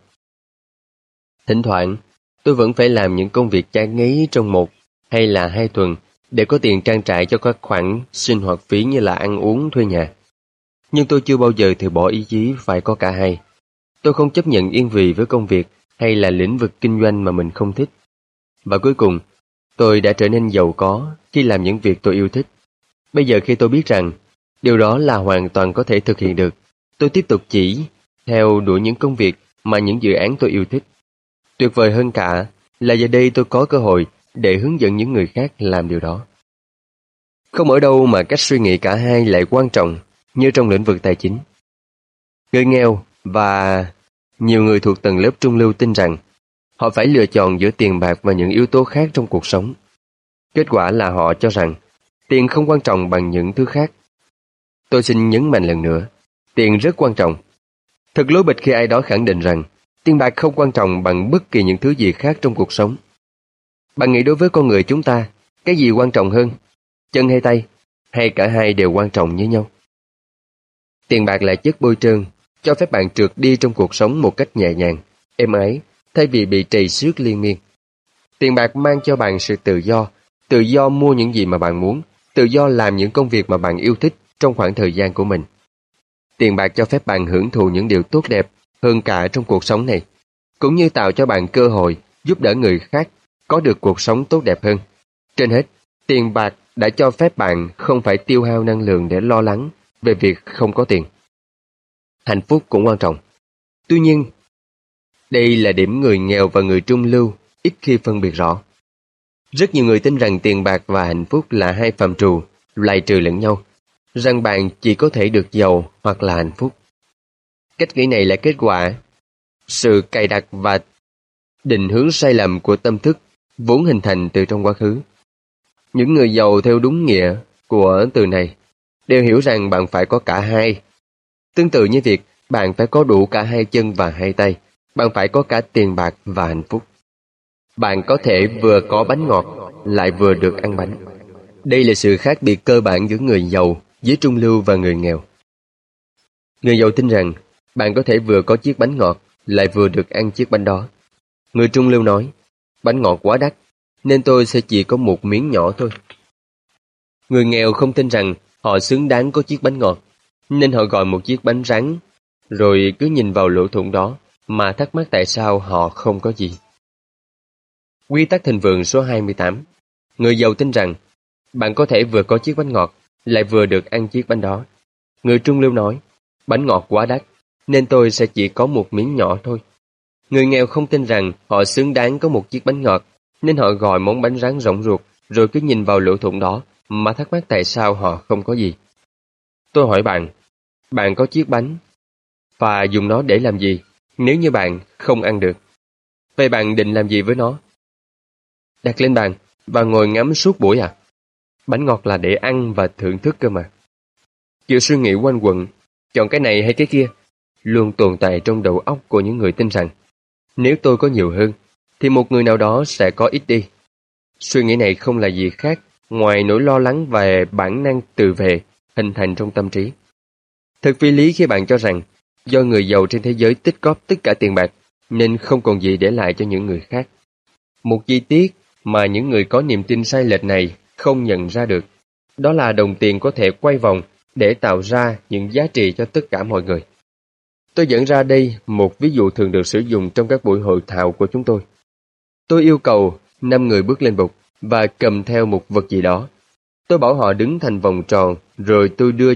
Thỉnh thoảng, tôi vẫn phải làm những công việc chán ngấy trong một hay là hai tuần để có tiền trang trải cho các khoản sinh hoạt phí như là ăn uống, thuê nhà. Nhưng tôi chưa bao giờ từ bỏ ý chí phải có cả hai. Tôi không chấp nhận yên vị với công việc hay là lĩnh vực kinh doanh mà mình không thích. Và cuối cùng, tôi đã trở nên giàu có khi làm những việc tôi yêu thích. Bây giờ khi tôi biết rằng điều đó là hoàn toàn có thể thực hiện được, tôi tiếp tục chỉ theo đuổi những công việc mà những dự án tôi yêu thích. Tuyệt vời hơn cả là giờ đây tôi có cơ hội để hướng dẫn những người khác làm điều đó. Không ở đâu mà cách suy nghĩ cả hai lại quan trọng như trong lĩnh vực tài chính. Người nghèo và nhiều người thuộc tầng lớp trung lưu tin rằng họ phải lựa chọn giữa tiền bạc và những yếu tố khác trong cuộc sống. Kết quả là họ cho rằng tiền không quan trọng bằng những thứ khác. Tôi xin nhấn mạnh lần nữa, tiền rất quan trọng. Thật lố bịch khi ai đó khẳng định rằng tiền bạc không quan trọng bằng bất kỳ những thứ gì khác trong cuộc sống. Bạn nghĩ đối với con người chúng ta, cái gì quan trọng hơn? Chân hay tay? Hay cả hai đều quan trọng như nhau? Tiền bạc là chất bôi trơn, cho phép bạn trượt đi trong cuộc sống một cách nhẹ nhàng, êm ái, thay vì bị trầy xước liên miên. Tiền bạc mang cho bạn sự tự do, tự do mua những gì mà bạn muốn, tự do làm những công việc mà bạn yêu thích trong khoảng thời gian của mình. Tiền bạc cho phép bạn hưởng thụ những điều tốt đẹp hơn cả trong cuộc sống này, cũng như tạo cho bạn cơ hội giúp đỡ người khác có được cuộc sống tốt đẹp hơn. Trên hết, tiền bạc đã cho phép bạn không phải tiêu hao năng lượng để lo lắng về việc không có tiền. Hạnh phúc cũng quan trọng. Tuy nhiên, đây là điểm người nghèo và người trung lưu ít khi phân biệt rõ. Rất nhiều người tin rằng tiền bạc và hạnh phúc là hai phạm trù, loại trừ lẫn nhau, rằng bạn chỉ có thể được giàu hoặc là hạnh phúc. Cách nghĩ này là kết quả sự cài đặt và định hướng sai lầm của tâm thức vốn hình thành từ trong quá khứ. Những người giàu theo đúng nghĩa của từ này đều hiểu rằng bạn phải có cả hai. Tương tự như việc bạn phải có đủ cả hai chân và hai tay, bạn phải có cả tiền bạc và hạnh phúc. Bạn có thể vừa có bánh ngọt lại vừa được ăn bánh. Đây là sự khác biệt cơ bản giữa người giàu, giữa trung lưu và người nghèo. Người giàu tin rằng bạn có thể vừa có chiếc bánh ngọt lại vừa được ăn chiếc bánh đó. Người trung lưu nói, bánh ngọt quá đắt, nên tôi sẽ chỉ có một miếng nhỏ thôi. Người nghèo không tin rằng họ xứng đáng có chiếc bánh ngọt, nên họ gọi một chiếc bánh rắn, rồi cứ nhìn vào lỗ thủng đó mà thắc mắc tại sao họ không có gì. Quy tắc thịnh vượng số hai mươi tám. Người giàu tin rằng bạn có thể vừa có chiếc bánh ngọt lại vừa được ăn chiếc bánh đó. Người trung lưu nói, bánh ngọt quá đắt, nên tôi sẽ chỉ có một miếng nhỏ thôi. Người nghèo không tin rằng họ xứng đáng có một chiếc bánh ngọt, nên họ gọi món bánh rán rỗng ruột, rồi cứ nhìn vào lỗ thủng đó mà thắc mắc tại sao họ không có gì. Tôi hỏi bạn, bạn có chiếc bánh và dùng nó để làm gì nếu như bạn không ăn được? Vậy bạn định làm gì với nó? Đặt lên bàn và ngồi ngắm suốt buổi à? Bánh ngọt là để ăn và thưởng thức cơ mà. Kiểu suy nghĩ quanh quẩn, chọn cái này hay cái kia, luôn tồn tại trong đầu óc của những người tin rằng nếu tôi có nhiều hơn, thì một người nào đó sẽ có ít đi. Suy nghĩ này không là gì khác ngoài nỗi lo lắng về bản năng tự vệ hình thành trong tâm trí. Thật phi lý khi bạn cho rằng do người giàu trên thế giới tích góp tất cả tiền bạc nên không còn gì để lại cho những người khác. Một chi tiết mà những người có niềm tin sai lệch này không nhận ra được, đó là đồng tiền có thể quay vòng để tạo ra những giá trị cho tất cả mọi người. Tôi dẫn ra đây một ví dụ thường được sử dụng trong các buổi hội thảo của chúng tôi. Tôi yêu cầu năm người bước lên bục và cầm theo một vật gì đó. Tôi bảo họ đứng thành vòng tròn, rồi tôi đưa